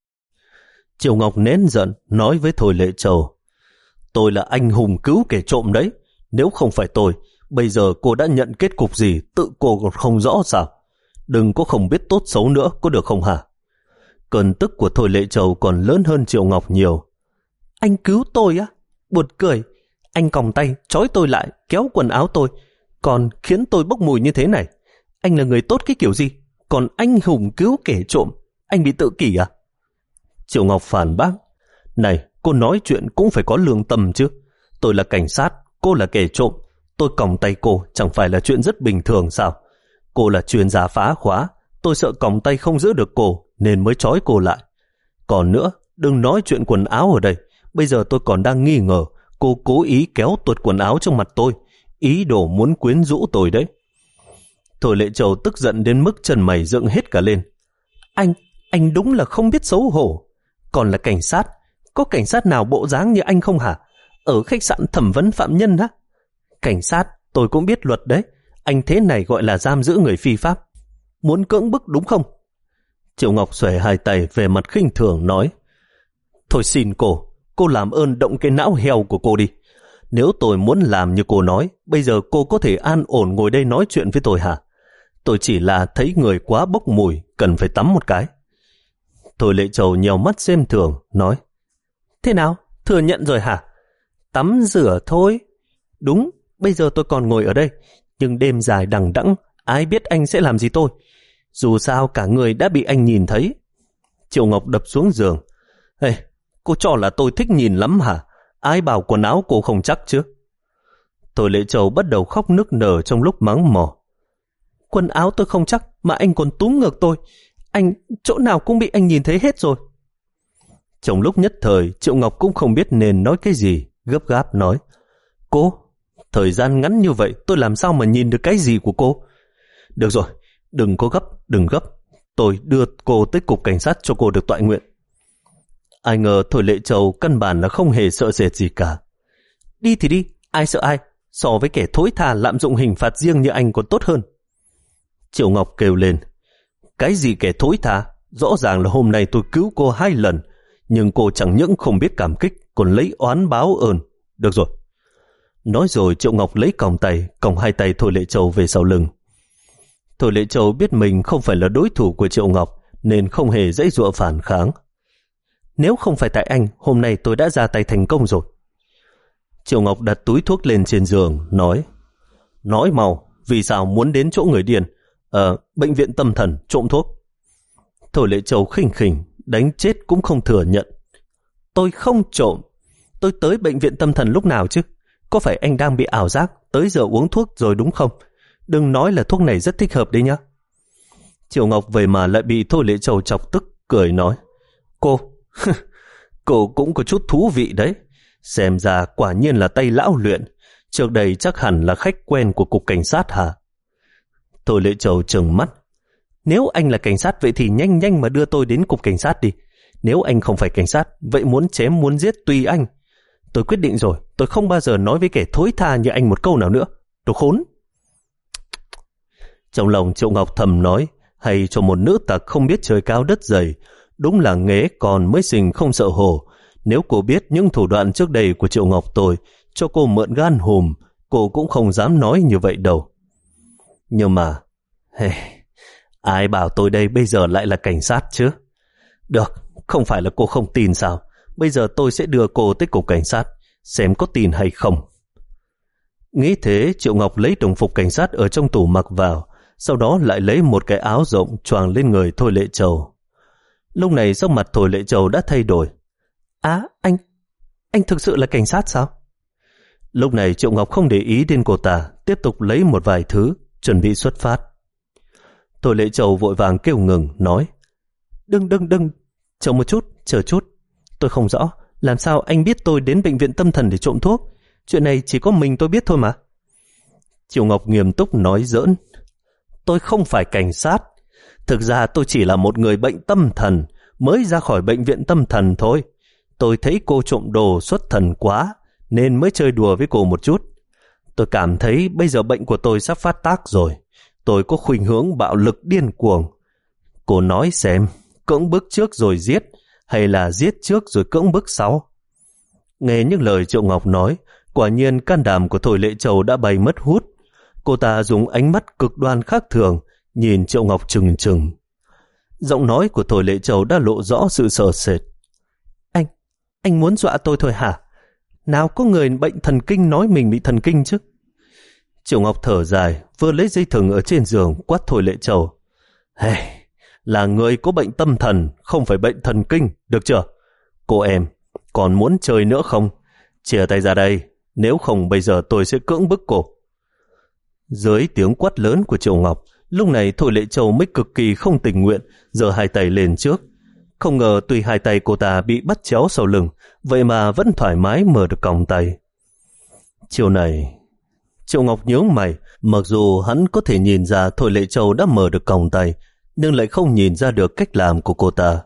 [SPEAKER 1] Triệu Ngọc nén giận nói với Thôi Lệ Châu: tôi là anh hùng cứu kẻ trộm đấy, nếu không phải tôi, bây giờ cô đã nhận kết cục gì tự cô còn không rõ sao? Đừng có không biết tốt xấu nữa, có được không hả? Cơn tức của Thôi Lệ Châu còn lớn hơn Triệu Ngọc nhiều. Anh cứu tôi á? Buồn cười. Anh còng tay trói tôi lại, kéo quần áo tôi, còn khiến tôi bốc mùi như thế này. Anh là người tốt cái kiểu gì? Còn anh hùng cứu kẻ trộm, anh bị tự kỷ à? Triệu Ngọc phản bác: này, cô nói chuyện cũng phải có lương tâm chứ. Tôi là cảnh sát, cô là kẻ trộm, tôi còng tay cô chẳng phải là chuyện rất bình thường sao? Cô là chuyên gia phá khóa, tôi sợ còng tay không giữ được cô nên mới trói cô lại. Còn nữa, đừng nói chuyện quần áo ở đây, bây giờ tôi còn đang nghi ngờ cô cố ý kéo tuột quần áo trong mặt tôi, ý đồ muốn quyến rũ tôi đấy. Thôi Lệ Châu tức giận đến mức chân mày dựng hết cả lên. Anh, anh đúng là không biết xấu hổ. Còn là cảnh sát, có cảnh sát nào bộ dáng như anh không hả? Ở khách sạn thẩm vấn phạm nhân á? Cảnh sát, tôi cũng biết luật đấy. Anh thế này gọi là giam giữ người phi pháp. Muốn cưỡng bức đúng không? Triệu Ngọc xòe hai tay về mặt khinh thường nói: thôi xin cô, cô làm ơn động cái não heo của cô đi. Nếu tôi muốn làm như cô nói, bây giờ cô có thể an ổn ngồi đây nói chuyện với tôi hả? Tôi chỉ là thấy người quá bốc mùi, cần phải tắm một cái. Thôi Lệ Châu nhèo mắt xem thường, nói: thế nào, thừa nhận rồi hả? Tắm rửa thôi. Đúng, bây giờ tôi còn ngồi ở đây, nhưng đêm dài đằng đẵng, ai biết anh sẽ làm gì tôi? Dù sao cả người đã bị anh nhìn thấy. Triệu Ngọc đập xuống giường: Ê, cô cho là tôi thích nhìn lắm hả? Ai bảo quần áo cô không chắc chứ? Thôi Lệ Châu bắt đầu khóc nức nở trong lúc mắng mỏ: quần áo tôi không chắc mà anh còn túm ngược tôi. Anh, chỗ nào cũng bị anh nhìn thấy hết rồi. Trong lúc nhất thời, Triệu Ngọc cũng không biết nên nói cái gì, gấp gáp nói: cô, thời gian ngắn như vậy tôi làm sao mà nhìn được cái gì của cô? Được rồi, đừng có gấp, đừng gấp. Tôi đưa cô tới cục cảnh sát cho cô được tọa nguyện. Ai ngờ Thôi Lệ Châu căn bản là không hề sợ sệt gì cả. Đi thì đi, ai sợ ai? So với kẻ thối tha lạm dụng hình phạt riêng như anh còn tốt hơn. Triệu Ngọc kêu lên: Cái gì kẻ thối tha? Rõ ràng là hôm nay tôi cứu cô hai lần, nhưng cô chẳng những không biết cảm kích, còn lấy oán báo ơn. Được rồi. Nói rồi Triệu Ngọc lấy còng tay, còng hai tay Thôi Lệ Châu về sau lưng. Thôi Lệ Châu biết mình không phải là đối thủ của Triệu Ngọc, nên không hề dãy dụa phản kháng. Nếu không phải tại anh, hôm nay tôi đã ra tay thành công rồi. Triệu Ngọc đặt túi thuốc lên trên giường, nói: Nói mau, vì sao muốn đến chỗ người điên? Ờ, bệnh viện tâm thần, trộm thuốc. Thôi Lệ Châu khinh khỉnh, đánh chết cũng không thừa nhận. Tôi không trộm. Tôi tới bệnh viện tâm thần lúc nào chứ? Có phải anh đang bị ảo giác, tới giờ uống thuốc rồi đúng không? Đừng nói là thuốc này rất thích hợp đấy nhá. Triệu Ngọc về mà lại bị Thôi Lệ Châu chọc tức, cười nói: Cô, cô cũng có chút thú vị đấy. Xem ra quả nhiên là tay lão luyện. Trước đây chắc hẳn là khách quen của cục cảnh sát hả? Thôi Lệ Châu trừng mắt: Nếu anh là cảnh sát vậy thì nhanh nhanh mà đưa tôi đến cục cảnh sát đi. Nếu anh không phải cảnh sát, vậy muốn chém muốn giết tùy anh. Tôi quyết định rồi, tôi không bao giờ nói với kẻ thối tha như anh một câu nào nữa. Đồ khốn! Trong lòng Triệu Ngọc thầm nói, hay cho một nữ tặc không biết trời cao đất dày, đúng là nghé còn mới sinh không sợ hổ. Nếu cô biết những thủ đoạn trước đây của Triệu Ngọc tôi, cho cô mượn gan hùm, cô cũng không dám nói như vậy đâu. Nhưng mà, hey, ai bảo tôi đây bây giờ lại là cảnh sát chứ? Được, không phải là cô không tin sao? Bây giờ tôi sẽ đưa cô tới cục cảnh sát, xem có tin hay không. Nghĩ thế, Triệu Ngọc lấy đồng phục cảnh sát ở trong tủ mặc vào, sau đó lại lấy một cái áo rộng choàng lên người Thôi Lệ Châu. Lúc này sắc mặt Thôi Lệ Châu đã thay đổi. Á, anh, anh thực sự là cảnh sát sao? Lúc này Triệu Ngọc không để ý đến cô ta, tiếp tục lấy một vài thứ, chuẩn bị xuất phát. Thôi Lệ Châu vội vàng kêu ngừng, nói: Đừng, đừng, đừng, chờ một chút, chờ chút. Tôi không rõ, làm sao anh biết tôi đến bệnh viện tâm thần để trộm thuốc? Chuyện này chỉ có mình tôi biết thôi mà. Triệu Ngọc nghiêm túc nói giỡn: Tôi không phải cảnh sát. Thực ra tôi chỉ là một người bệnh tâm thần, mới ra khỏi bệnh viện tâm thần thôi. Tôi thấy cô trộm đồ xuất thần quá, nên mới chơi đùa với cô một chút. Tôi cảm thấy bây giờ bệnh của tôi sắp phát tác rồi. Tôi có khuynh hướng bạo lực điên cuồng. Cô nói xem, cưỡng bức trước rồi giết, hay là giết trước rồi cưỡng bức sau? Nghe những lời Triệu Ngọc nói, quả nhiên can đảm của Thôi Lệ Châu đã bay mất hút. Cô ta dùng ánh mắt cực đoan khác thường, nhìn Triệu Ngọc trừng trừng. Giọng nói của Thôi Lệ Châu đã lộ rõ sự sợ sệt. Anh, anh muốn dọa tôi thôi hả? Nào có người bệnh thần kinh nói mình bị thần kinh chứ? Triệu Ngọc thở dài, vừa lấy dây thừng ở trên giường quát Thôi Lệ Châu. Hey, là người có bệnh tâm thần, không phải bệnh thần kinh, được chưa? Cô em, còn muốn chơi nữa không? Chia tay ra đây, nếu không bây giờ tôi sẽ cưỡng bức cô. Dưới tiếng quát lớn của Triệu Ngọc, lúc này Thôi Lệ Châu mới cực kỳ không tình nguyện, giơ hai tay lên trước. Không ngờ tuy hai tay cô ta bị bắt chéo sau lưng, vậy mà vẫn thoải mái mở được còng tay. Chiều này, Triệu Ngọc nhướng mày, mặc dù hắn có thể nhìn ra Thôi Lệ Châu đã mở được còng tay, nhưng lại không nhìn ra được cách làm của cô ta.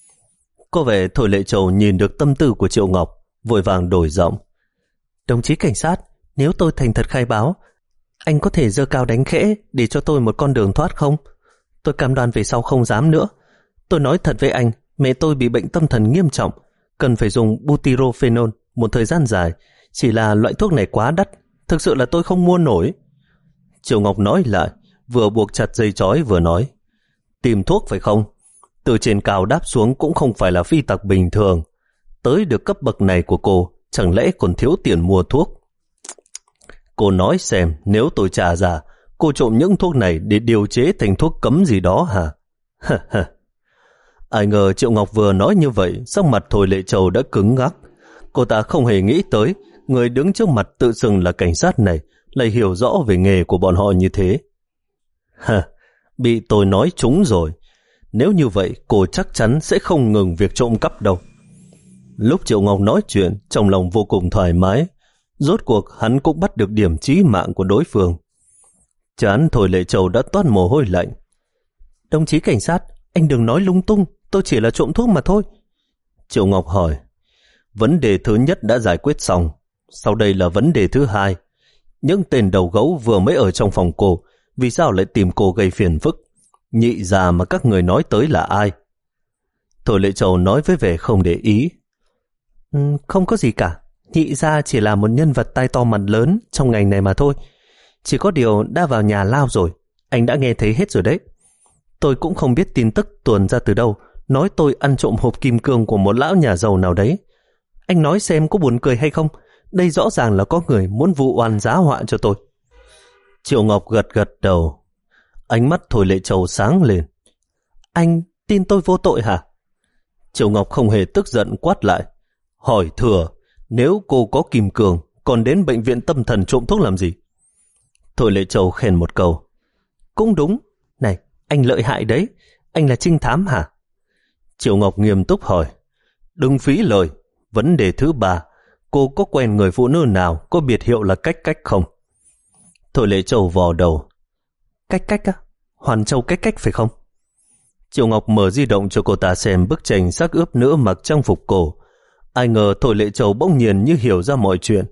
[SPEAKER 1] Có vẻ Thôi Lệ Châu nhìn được tâm tư của Triệu Ngọc, vội vàng đổi giọng. Đồng chí cảnh sát, nếu tôi thành thật khai báo, anh có thể giơ cao đánh khẽ để cho tôi một con đường thoát không? Tôi cam đoan về sau không dám nữa. Tôi nói thật với anh, mẹ tôi bị bệnh tâm thần nghiêm trọng, cần phải dùng butyrophenol một thời gian dài. Chỉ là loại thuốc này quá đắt, thực sự là tôi không mua nổi. Triệu Ngọc nói lại, vừa buộc chặt dây chói vừa nói. Tìm thuốc phải không? Từ trên cao đáp xuống cũng không phải là phi tặc bình thường. Tới được cấp bậc này của cô, chẳng lẽ còn thiếu tiền mua thuốc? Cô nói xem, nếu tôi trả ra, cô trộm những thuốc này để điều chế thành thuốc cấm gì đó hả? Ai ngờ Triệu Ngọc vừa nói như vậy, sắc mặt Thôi Lệ Châu đã cứng ngắc. Cô ta không hề nghĩ tới, người đứng trước mặt tự xưng là cảnh sát này lại hiểu rõ về nghề của bọn họ như thế. Hả, bị tôi nói trúng rồi. Nếu như vậy, cô chắc chắn sẽ không ngừng việc trộm cắp đâu. Lúc Triệu Ngọc nói chuyện, trong lòng vô cùng thoải mái. Rốt cuộc hắn cũng bắt được điểm chí mạng của đối phương. Trán Thôi Lệ Châu đã toát mồ hôi lạnh. Đồng chí cảnh sát, anh đừng nói lung tung, tôi chỉ là trộm thuốc mà thôi. Triệu Ngọc hỏi. Vấn đề thứ nhất đã giải quyết xong, sau đây là vấn đề thứ hai. Những tên đầu gấu vừa mới ở trong phòng cô, vì sao lại tìm cô gây phiền phức? nhị già mà các người nói tới là ai? Thôi Lệ Châu nói với vẻ không để ý. Ừ, không có gì cả. Nhị gia chỉ là một nhân vật tai to mặt lớn trong ngành này mà thôi. Chỉ có điều đã vào nhà lao rồi. Anh đã nghe thấy hết rồi đấy. Tôi cũng không biết tin tức tuồn ra từ đâu, nói tôi ăn trộm hộp kim cương của một lão nhà giàu nào đấy. Anh nói xem có buồn cười hay không? Đây rõ ràng là có người muốn vụ oan giá họa cho tôi. Triệu Ngọc gật gật đầu. Ánh mắt Thôi Lệ Châu sáng lên. Anh tin tôi vô tội hả? Triệu Ngọc không hề tức giận quát lại. Hỏi thừa, nếu cô có kim cương, còn đến bệnh viện tâm thần trộm thuốc làm gì? Thôi Lệ Châu khen một câu. Cũng đúng. Này, anh lợi hại đấy. Anh là trinh thám hả? Triệu Ngọc nghiêm túc hỏi. Đừng phí lời. Vấn đề thứ ba, cô có quen người phụ nữ nào có biệt hiệu là Cách Cách không? Thôi Lệ Châu vò đầu. Cách Cách á? Hoàn Châu Cách Cách phải không? Triệu Ngọc mở di động cho cô ta xem bức tranh xác ướp nữ mặc trang phục cổ. Ai ngờ Thôi Lệ Châu bỗng nhiên như hiểu ra mọi chuyện.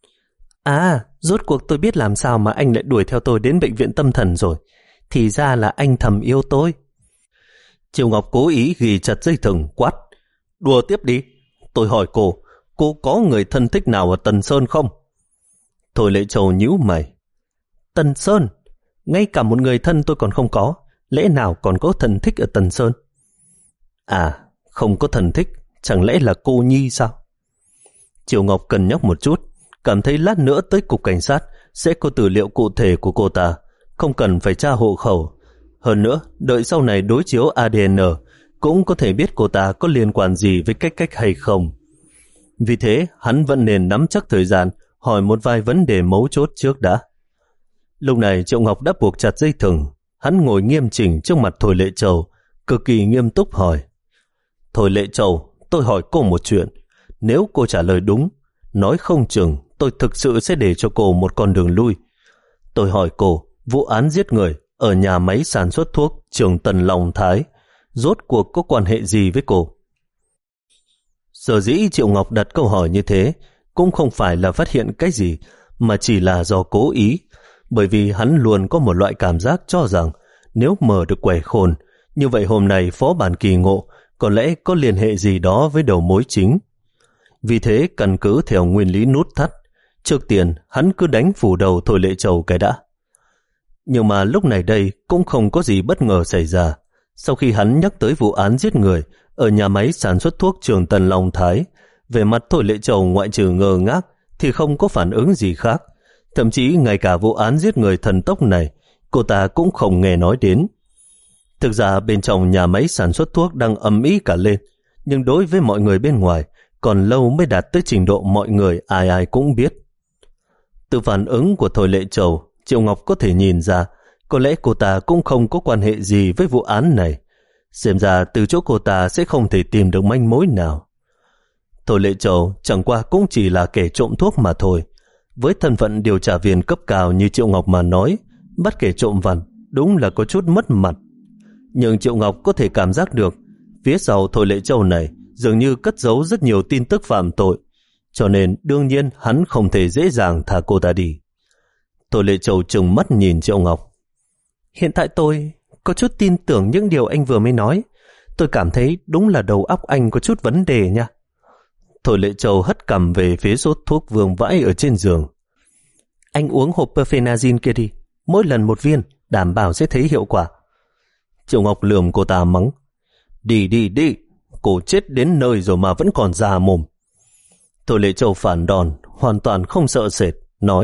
[SPEAKER 1] À, rốt cuộc tôi biết làm sao mà anh lại đuổi theo tôi đến bệnh viện tâm thần rồi. Thì ra là anh thầm yêu tôi. Triệu Ngọc cố ý ghi chặt dây thừng quát. Đùa tiếp đi. Tôi hỏi cô, cô có người thân thích nào ở Tần Sơn không? Thôi Lệ Châu nhíu mày. Tần Sơn? Ngay cả một người thân tôi còn không có. Lẽ nào còn có thân thích ở Tần Sơn? À, không có thân thích. Chẳng lẽ là cô Nhi sao? Triệu Ngọc cân nhắc một chút, cảm thấy lát nữa tới cục cảnh sát sẽ có tư liệu cụ thể của cô ta, không cần phải tra hộ khẩu. Hơn nữa, đợi sau này đối chiếu a đê en cũng có thể biết cô ta có liên quan gì với Cách Cách hay không. Vì thế, hắn vẫn nên nắm chắc thời gian hỏi một vài vấn đề mấu chốt trước đã. Lúc này Triệu Ngọc đã buộc chặt dây thừng, hắn ngồi nghiêm chỉnh trước mặt Thôi Lệ Châu, cực kỳ nghiêm túc hỏi. Thôi Lệ Châu, tôi hỏi cô một chuyện. Nếu cô trả lời đúng, nói không chừng tôi thực sự sẽ để cho cô một con đường lui. Tôi hỏi cô, vụ án giết người ở nhà máy sản xuất thuốc Trường Tần Long Thái rốt cuộc có quan hệ gì với cô? Sở dĩ Triệu Ngọc đặt câu hỏi như thế cũng không phải là phát hiện cái gì, mà chỉ là do cố ý, bởi vì hắn luôn có một loại cảm giác cho rằng nếu mở được quẻ khôn, như vậy hôm nay Phó Bản Kỳ Ngộ có lẽ có liên hệ gì đó với đầu mối chính. Vì thế, căn cứ theo nguyên lý nút thắt, trước tiên hắn cứ đánh phủ đầu Thôi Lệ Châu cái đã. Nhưng mà lúc này đây cũng không có gì bất ngờ xảy ra. Sau khi hắn nhắc tới vụ án giết người ở nhà máy sản xuất thuốc Trường Tần Long Thái, về mặt Thôi Lệ Châu ngoại trừ ngơ ngác thì không có phản ứng gì khác. Thậm chí ngay cả vụ án giết người thần tốc này cô ta cũng không nghe nói đến. Thực ra bên trong nhà máy sản xuất thuốc đang ầm ĩ cả lên, nhưng đối với mọi người bên ngoài còn lâu mới đạt tới trình độ mọi người ai ai cũng biết. Từ phản ứng của Thôi Lệ Châu, Triệu Ngọc có thể nhìn ra có lẽ cô ta cũng không có quan hệ gì với vụ án này. Xem ra từ chỗ cô ta sẽ không thể tìm được manh mối nào. Thôi Lệ Châu chẳng qua cũng chỉ là kẻ trộm thuốc mà thôi. Với thân phận điều tra viên cấp cao như Triệu Ngọc mà nói, bắt kẻ trộm vặt đúng là có chút mất mặt. Nhưng Triệu Ngọc có thể cảm giác được phía sau Thôi Lệ Châu này dường như cất giấu rất nhiều tin tức phạm tội, cho nên đương nhiên hắn không thể dễ dàng thả cô ta đi. Thôi Lệ Châu trừng mắt nhìn Triệu Ngọc. Hiện tại tôi có chút tin tưởng những điều anh vừa mới nói. Tôi cảm thấy đúng là đầu óc anh có chút vấn đề nha. Thôi Lệ Châu hất cằm về phía số thuốc vương vãi ở trên giường. Anh uống hộp perfenazine kia đi, mỗi lần một viên, đảm bảo sẽ thấy hiệu quả. Triệu Ngọc lườm cô ta mắng. Đi đi đi, cô chết đến nơi rồi mà vẫn còn già mồm. Thôi Lệ Châu phản đòn, hoàn toàn không sợ sệt, nói.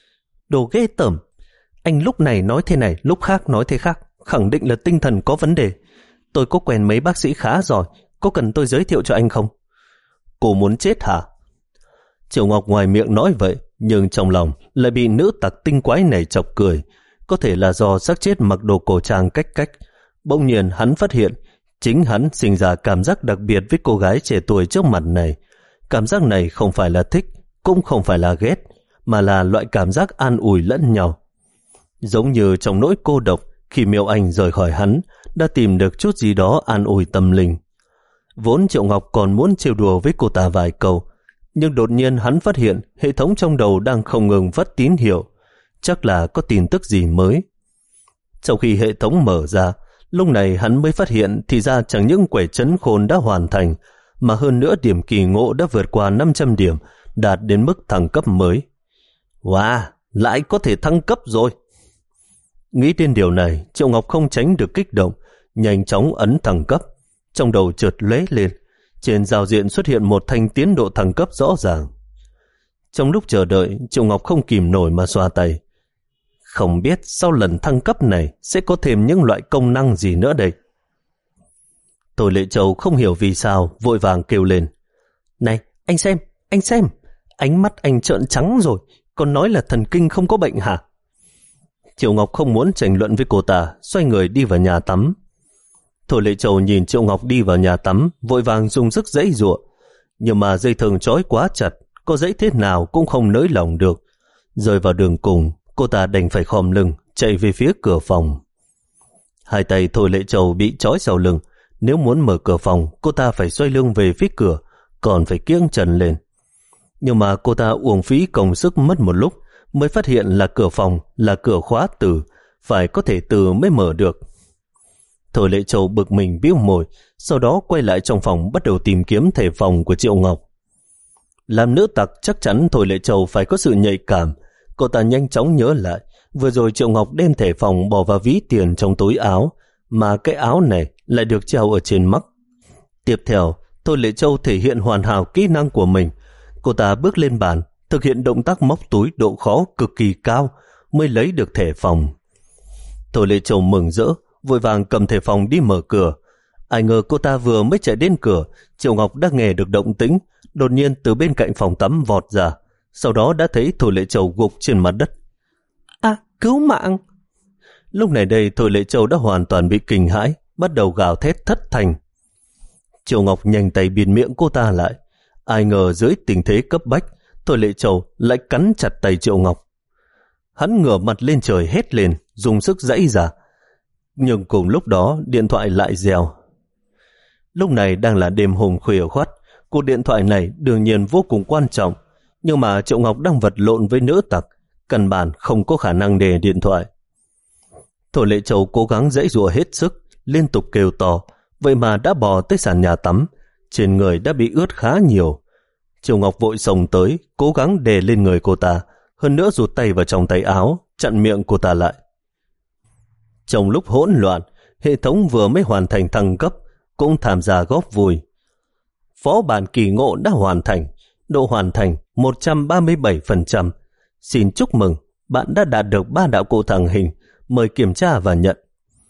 [SPEAKER 1] Đồ ghê tởm, anh lúc này nói thế này, lúc khác nói thế khác, khẳng định là tinh thần có vấn đề. Tôi có quen mấy bác sĩ khá giỏi, có cần tôi giới thiệu cho anh không? Cô muốn chết hả? Triệu Ngọc ngoài miệng nói vậy, nhưng trong lòng lại bị nữ tặc tinh quái này chọc cười. Có thể là do xác chết mặc đồ cổ trang Cách Cách. Bỗng nhiên hắn phát hiện chính hắn sinh ra cảm giác đặc biệt với cô gái trẻ tuổi trước mặt này. Cảm giác này không phải là thích, cũng không phải là ghét, mà là loại cảm giác an ủi lẫn nhau. Giống như trong nỗi cô độc khi Miêu Anh rời khỏi hắn đã tìm được chút gì đó an ủi tâm linh. Vốn Triệu Ngọc còn muốn trêu đùa với cô ta vài câu, nhưng đột nhiên hắn phát hiện hệ thống trong đầu đang không ngừng phát tín hiệu, chắc là có tin tức gì mới. Sau khi hệ thống mở ra, Lúc này hắn mới phát hiện thì ra chẳng những quẻ trấn khôn đã hoàn thành, mà hơn nữa điểm kỳ ngộ đã vượt qua năm trăm điểm, đạt đến mức thăng cấp mới. Wow, lại có thể thăng cấp rồi. Nghĩ đến điều này, Triệu Ngọc không tránh được kích động, nhanh chóng ấn thăng cấp. Trong đầu chợt lóe lên, trên giao diện xuất hiện một thanh tiến độ thăng cấp rõ ràng. Trong lúc chờ đợi, Triệu Ngọc không kìm nổi mà xoa tay. Không biết sau lần thăng cấp này sẽ có thêm những loại công năng gì nữa đây. Thôi Lệ Châu không hiểu vì sao, vội vàng kêu lên. Này, anh xem, anh xem, ánh mắt anh trợn trắng rồi, còn nói là thần kinh không có bệnh hả? Triệu Ngọc không muốn tranh luận với cô ta, xoay người đi vào nhà tắm. Thôi Lệ Châu nhìn Triệu Ngọc đi vào nhà tắm, vội vàng dùng sức giãy giụa, nhưng mà dây thừng trói quá chặt, có giãy thế nào cũng không nới lỏng được. Rơi vào đường cùng, cô ta đành phải khom lưng chạy về phía cửa phòng. Hai tay Thôi Lệ Châu bị trói sau lưng, nếu muốn mở cửa phòng, cô ta phải xoay lưng về phía cửa, còn phải kiễng chân lên. Nhưng mà cô ta uổng phí công sức mất một lúc mới phát hiện là cửa phòng là cửa khóa từ, phải có thể từ mới mở được. Thôi Lệ Châu bực mình bĩu môi, sau đó quay lại trong phòng bắt đầu tìm kiếm thẻ phòng của Triệu Ngọc. Làm nữ tặc chắc chắn Thôi Lệ Châu phải có sự nhạy cảm. Cô ta nhanh chóng nhớ lại, vừa rồi Triệu Ngọc đem thẻ phòng bỏ vào ví tiền trong túi áo, mà cái áo này lại được treo ở trên mắt. Tiếp theo, Thôi Lệ Châu thể hiện hoàn hảo kỹ năng của mình. Cô ta bước lên bàn, thực hiện động tác móc túi độ khó cực kỳ cao mới lấy được thẻ phòng. Thôi Lệ Châu mừng rỡ, vội vàng cầm thẻ phòng đi mở cửa. Ai ngờ cô ta vừa mới chạy đến cửa, Triệu Ngọc đã nghe được động tĩnh, đột nhiên từ bên cạnh phòng tắm vọt ra, sau đó đã thấy Thôi Lệ Châu gục trên mặt đất. À, cứu mạng! Lúc này đây Thôi Lệ Châu đã hoàn toàn bị kinh hãi, bắt đầu gào thét thất thanh. Triệu Ngọc nhanh tay bịt miệng cô ta lại. Ai ngờ dưới tình thế cấp bách, Thôi Lệ Châu lại cắn chặt tay Triệu Ngọc. Hắn ngửa mặt lên trời hét lên, dùng sức giãy ra. Nhưng cùng lúc đó điện thoại lại reo. Lúc này đang là đêm hôm khuya khoắt, cuộc điện thoại này đương nhiên vô cùng quan trọng, nhưng mà Triệu Ngọc đang vật lộn với nữ tặc, căn bản không có khả năng để điện thoại. Thôi Lệ Châu cố gắng giãy giụa hết sức, liên tục kêu to, vậy mà đã bò tới sàn nhà tắm, trên người đã bị ướt khá nhiều. Triệu Ngọc vội xông tới, cố gắng đè lên người cô ta, hơn nữa rụt tay vào trong tay áo, chặn miệng cô ta lại. Trong lúc hỗn loạn, hệ thống vừa mới hoàn thành thăng cấp, cũng tham gia góp vui. Phó bản kỳ ngộ đã hoàn thành, độ hoàn thành một trăm ba mươi bảy phần trăm. Xin chúc mừng, bạn đã đạt được ba đạo cụ thằng hình, mời kiểm tra và nhận.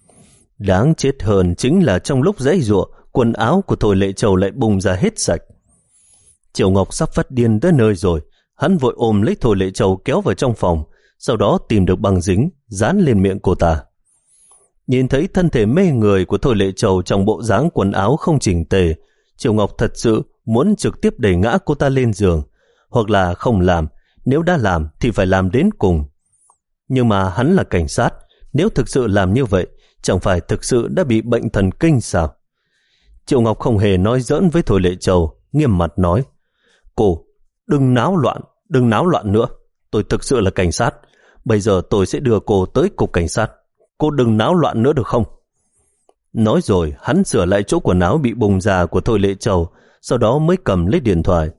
[SPEAKER 1] Đáng chết hơn chính là trong lúc giãy giụa, quần áo của Thôi Lệ Châu lại bùng ra hết sạch. Triệu Ngọc sắp phát điên tới nơi rồi, hắn vội ôm lấy Thôi Lệ Châu kéo vào trong phòng, sau đó tìm được băng dính, dán lên miệng cô ta. Nhìn thấy thân thể mê người của Thôi Lệ Châu trong bộ dáng quần áo không chỉnh tề, Triệu Ngọc thật sự muốn trực tiếp đẩy ngã cô ta lên giường, hoặc là không làm, nếu đã làm thì phải làm đến cùng. Nhưng mà hắn là cảnh sát, nếu thực sự làm như vậy, chẳng phải thực sự đã bị bệnh thần kinh sao? Triệu Ngọc không hề nói giỡn với Thôi Lệ Châu, nghiêm mặt nói: Cô, đừng náo loạn, đừng náo loạn nữa. Tôi thực sự là cảnh sát, bây giờ tôi sẽ đưa cô tới cục cảnh sát. Cô đừng náo loạn nữa được không? Nói rồi, hắn sửa lại chỗ quần áo bị bùng ra của Thôi Lệ Châu, sau đó mới cầm lấy điện thoại.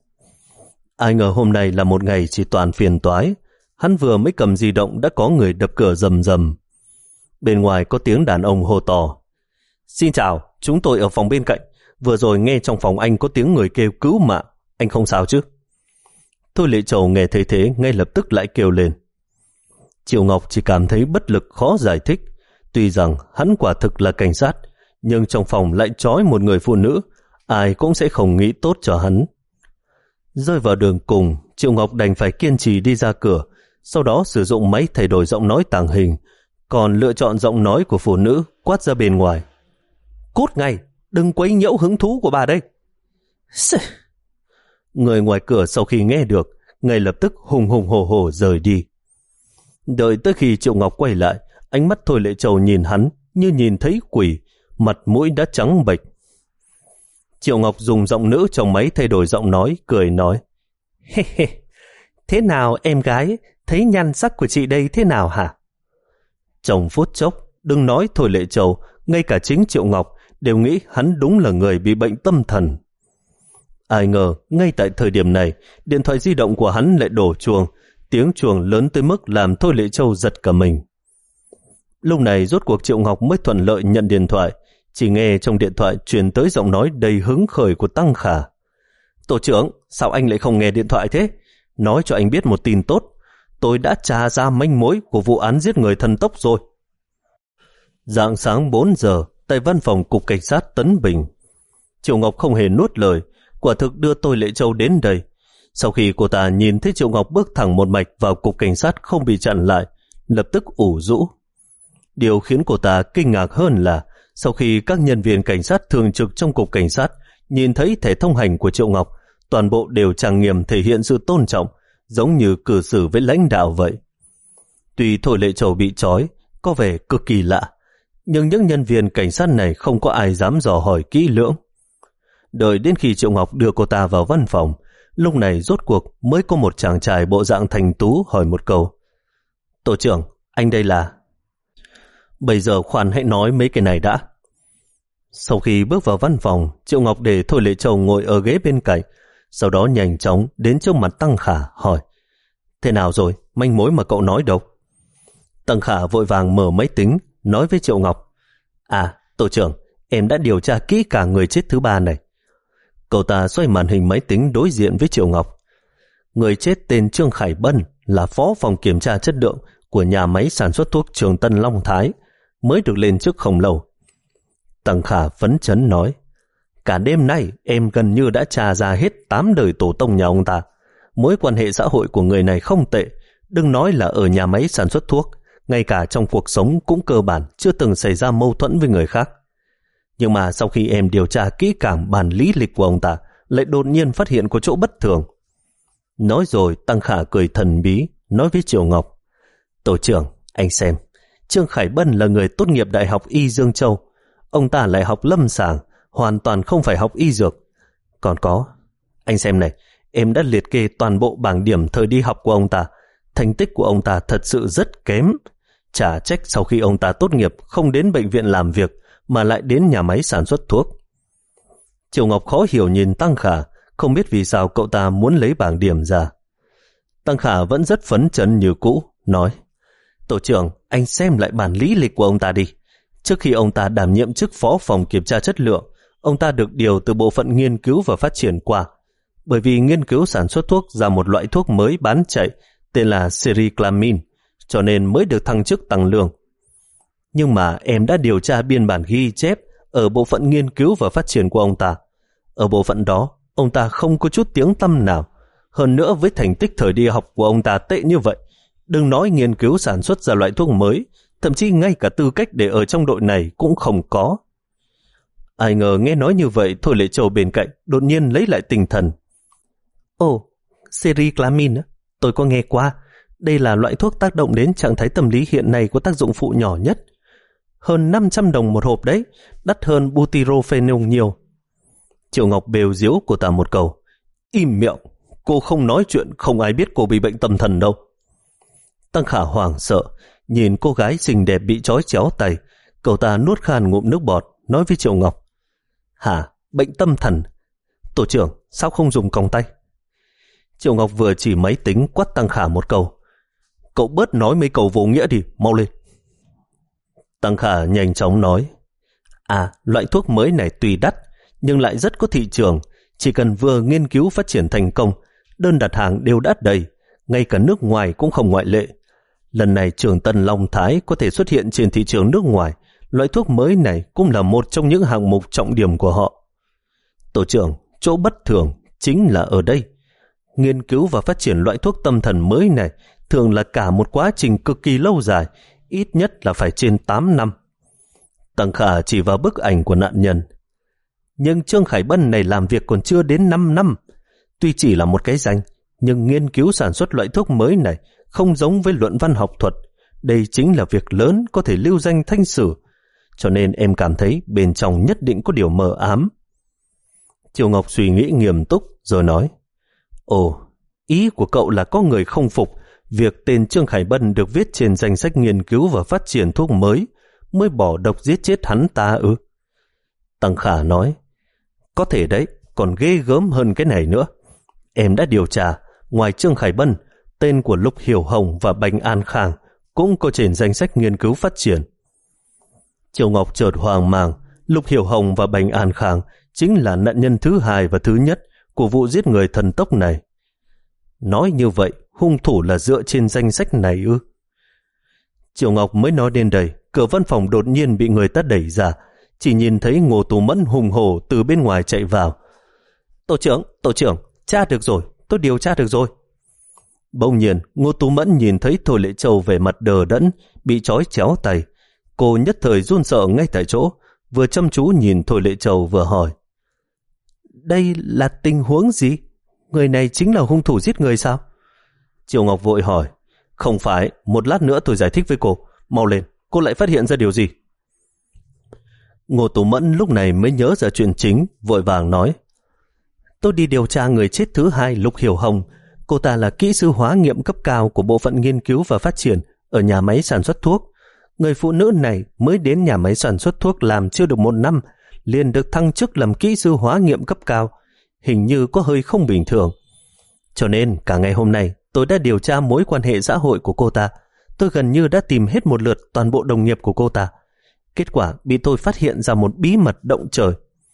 [SPEAKER 1] Ai ngờ hôm nay là một ngày chỉ toàn phiền toái. Hắn vừa mới cầm di động đã có người đập cửa rầm rầm. Bên ngoài có tiếng đàn ông hô to: Xin chào, chúng tôi ở phòng bên cạnh. Vừa rồi nghe trong phòng anh có tiếng người kêu cứu mạng. Anh không sao chứ? Thôi Lệ Châu nghe thấy thế ngay lập tức lại kêu lên. Triệu Ngọc chỉ cảm thấy bất lực khó giải thích. Tuy rằng hắn quả thực là cảnh sát, nhưng trong phòng lại trói một người phụ nữ, ai cũng sẽ không nghĩ tốt cho hắn. Rơi vào đường cùng, Triệu Ngọc đành phải kiên trì đi ra cửa, sau đó sử dụng máy thay đổi giọng nói tàng hình, còn lựa chọn giọng nói của phụ nữ quát ra bên ngoài: Cút ngay, đừng quấy nhiễu hứng thú của bà đây. Người ngoài cửa sau khi nghe được, ngay lập tức hùng hùng hổ hổ rời đi. Đợi tới khi Triệu Ngọc quay lại, ánh mắt Thôi Lệ Châu nhìn hắn như nhìn thấy quỷ, mặt mũi đã trắng bệch. Triệu Ngọc dùng giọng nữ trong máy thay đổi giọng nói, cười nói: Hê hê, thế nào em gái, thấy nhan sắc của chị đây thế nào hả? Trong phút chốc, đừng nói Thôi Lệ Châu, ngay cả chính Triệu Ngọc đều nghĩ hắn đúng là người bị bệnh tâm thần. Ai ngờ, ngay tại thời điểm này, điện thoại di động của hắn lại đổ chuông, tiếng chuông lớn tới mức làm Thôi Lệ Châu giật cả mình. Lúc này rốt cuộc Triệu Ngọc mới thuận lợi nhận điện thoại, chỉ nghe trong điện thoại truyền tới giọng nói đầy hứng khởi của Tăng Khả. Tổ trưởng, sao anh lại không nghe điện thoại thế? Nói cho anh biết một tin tốt, tôi đã tra ra manh mối của vụ án giết người thần tốc rồi. Rạng sáng bốn giờ, tại văn phòng Cục Cảnh sát Tấn Bình, Triệu Ngọc không hề nuốt lời, quả thực đưa Tôi Lệ Châu đến đây. Sau khi cô ta nhìn thấy Triệu Ngọc bước thẳng một mạch vào Cục Cảnh sát không bị chặn lại, lập tức ủ rũ. Điều khiến cô ta kinh ngạc hơn là sau khi các nhân viên cảnh sát thường trực trong Cục Cảnh sát nhìn thấy thẻ thông hành của Triệu Ngọc, toàn bộ đều trang nghiêm thể hiện sự tôn trọng, giống như cư xử với lãnh đạo vậy. Tuy Thôi Lệ Châu bị trói, có vẻ cực kỳ lạ, nhưng những nhân viên cảnh sát này không có ai dám dò hỏi kỹ lưỡng. Đợi đến khi Triệu Ngọc đưa cô ta vào văn phòng, lúc này rốt cuộc mới có một chàng trai bộ dạng thành tú hỏi một câu. Tổ trưởng, anh đây là... Bây giờ khoan hãy nói mấy cái này đã. Sau khi bước vào văn phòng, Triệu Ngọc để Thôi Lệ Châu ngồi ở ghế bên cạnh, sau đó nhanh chóng đến trước mặt Tăng Khả hỏi: Thế nào rồi, manh mối mà cậu nói đâu? Tăng Khả vội vàng mở máy tính, nói với Triệu Ngọc: À, tổ trưởng, em đã điều tra kỹ cả người chết thứ ba này. Cậu ta xoay màn hình máy tính đối diện với Triệu Ngọc. Người chết tên Trương Khải Bân, là phó phòng kiểm tra chất lượng của nhà máy sản xuất thuốc Trường Tân Long Thái, mới được lên chức không lâu. Tăng Khả phấn chấn nói: Cả đêm nay em gần như đã tra ra hết tám đời tổ tông nhà ông ta. Mối quan hệ xã hội của người này không tệ, đừng nói là ở nhà máy sản xuất thuốc, ngay cả trong cuộc sống cũng cơ bản chưa từng xảy ra mâu thuẫn với người khác. Nhưng mà sau khi em điều tra kỹ càng bản lý lịch của ông ta, lại đột nhiên phát hiện có chỗ bất thường. Nói rồi Tăng Khả cười thần bí, nói với Triệu Ngọc: Tổ trưởng, anh xem, Trương Khải Bân là người tốt nghiệp Đại học Y Dương Châu. Ông ta lại học lâm sàng, hoàn toàn không phải học y dược. Còn có, anh xem này, em đã liệt kê toàn bộ bảng điểm thời đi học của ông ta. Thành tích của ông ta thật sự rất kém. Chả trách sau khi ông ta tốt nghiệp không đến bệnh viện làm việc, mà lại đến nhà máy sản xuất thuốc. Triệu Ngọc khó hiểu nhìn Tăng Khả, không biết vì sao cậu ta muốn lấy bảng điểm ra. Tăng Khả vẫn rất phấn chấn như cũ, nói: Tổ trưởng, anh xem lại bản lý lịch của ông ta đi. Trước khi ông ta đảm nhiệm chức phó phòng kiểm tra chất lượng, ông ta được điều từ bộ phận nghiên cứu và phát triển qua. Bởi vì nghiên cứu sản xuất thuốc ra một loại thuốc mới bán chạy tên là Sericlamin, cho nên mới được thăng chức tăng lương. Nhưng mà em đã điều tra biên bản ghi chép ở bộ phận nghiên cứu và phát triển của ông ta. Ở bộ phận đó, ông ta không có chút tiếng tăm nào. Hơn nữa với thành tích thời đi học của ông ta tệ như vậy, đừng nói nghiên cứu sản xuất ra loại thuốc mới, thậm chí ngay cả tư cách để ở trong đội này cũng không có. Ai ngờ nghe nói như vậy, Thôi Lệ Châu bên cạnh đột nhiên lấy lại tinh thần. Ồ, Sericlamin, tôi có nghe qua. Đây là loại thuốc tác động đến trạng thái tâm lý hiện nay có tác dụng phụ nhỏ nhất. Hơn năm trăm đồng một hộp đấy, đắt hơn butyrophenol nhiều. Triệu Ngọc bèo giễu cô ta một câu: Im miệng, cô không nói chuyện không ai biết cô bị bệnh tâm thần đâu. Tăng Khả hoảng sợ, nhìn cô gái xinh đẹp bị trói chéo tay, cậu ta nuốt khan ngụm nước bọt, nói với Triệu Ngọc: Hả, bệnh tâm thần? Tổ trưởng, sao không dùng còng tay? Triệu Ngọc vừa chỉ máy tính quát Tăng Khả một câu: Cậu bớt nói mấy câu vô nghĩa đi, mau lên. Tăng Khả nhanh chóng nói: À, loại thuốc mới này tuy đắt, nhưng lại rất có thị trường. Chỉ cần vừa nghiên cứu phát triển thành công, đơn đặt hàng đều đắt đầy, ngay cả nước ngoài cũng không ngoại lệ. Lần này Trường Tân Long Thái có thể xuất hiện trên thị trường nước ngoài, loại thuốc mới này cũng là một trong những hạng mục trọng điểm của họ. Tổ trưởng, chỗ bất thường chính là ở đây. Nghiên cứu và phát triển loại thuốc tâm thần mới này thường là cả một quá trình cực kỳ lâu dài, ít nhất là phải trên tám năm. Tăng Khả chỉ vào bức ảnh của nạn nhân. Nhưng Trương Khải Bân này làm việc còn chưa đến năm năm. Tuy chỉ là một cái danh, nhưng nghiên cứu sản xuất loại thuốc mới này không giống với luận văn học thuật. Đây chính là việc lớn có thể lưu danh thanh sử. Cho nên em cảm thấy bên trong nhất định có điều mờ ám. Triệu Ngọc suy nghĩ nghiêm túc rồi nói: Ồ, ý của cậu là có người không phục việc tên Trương Khải Bân được viết trên danh sách nghiên cứu và phát triển thuốc mới, mới bỏ độc giết chết hắn ta ư? Tăng Khả nói, có thể đấy, còn ghê gớm hơn cái này nữa. Em đã điều tra, ngoài Trương Khải Bân, tên của Lục Hiểu Hồng và Bành An Khang cũng có trên danh sách nghiên cứu phát triển. Triệu Ngọc chợt hoang mang. Lục Hiểu Hồng và Bành An Khang chính là nạn nhân thứ hai và thứ nhất của vụ giết người thần tốc này. Nói như vậy, hung thủ là dựa trên danh sách này ư? Triệu Ngọc mới nói đến đây, cửa văn phòng đột nhiên bị người ta đẩy ra, chỉ nhìn thấy Ngô Tú Mẫn hùng hổ từ bên ngoài chạy vào. Tổ trưởng, tổ trưởng, tra được rồi, tôi điều tra được rồi. Bỗng nhiên, Ngô Tú Mẫn nhìn thấy Thôi Lệ Châu về mặt đờ đẫn, bị trói chéo tay. Cô nhất thời run sợ ngay tại chỗ, vừa chăm chú nhìn Thôi Lệ Châu vừa hỏi. Đây là tình huống gì? Người này chính là hung thủ giết người sao? Triệu Ngọc vội hỏi. Không phải, một lát nữa tôi giải thích với cô. Mau lên, cô lại phát hiện ra điều gì? Ngô Tú Mẫn lúc này mới nhớ ra chuyện chính, vội vàng nói. Tôi đi điều tra người chết thứ hai Lục Hiểu Hồng. Cô ta là kỹ sư hóa nghiệm cấp cao của bộ phận nghiên cứu và phát triển ở nhà máy sản xuất thuốc. Người phụ nữ này mới đến nhà máy sản xuất thuốc làm chưa được một năm, liền được thăng chức làm kỹ sư hóa nghiệm cấp cao. Hình như có hơi không bình thường. Cho nên cả ngày hôm nay tôi đã điều tra mối quan hệ xã hội của cô ta. Tôi gần như đã tìm hết một lượt toàn bộ đồng nghiệp của cô ta. Kết quả bị tôi phát hiện ra một bí mật động trời.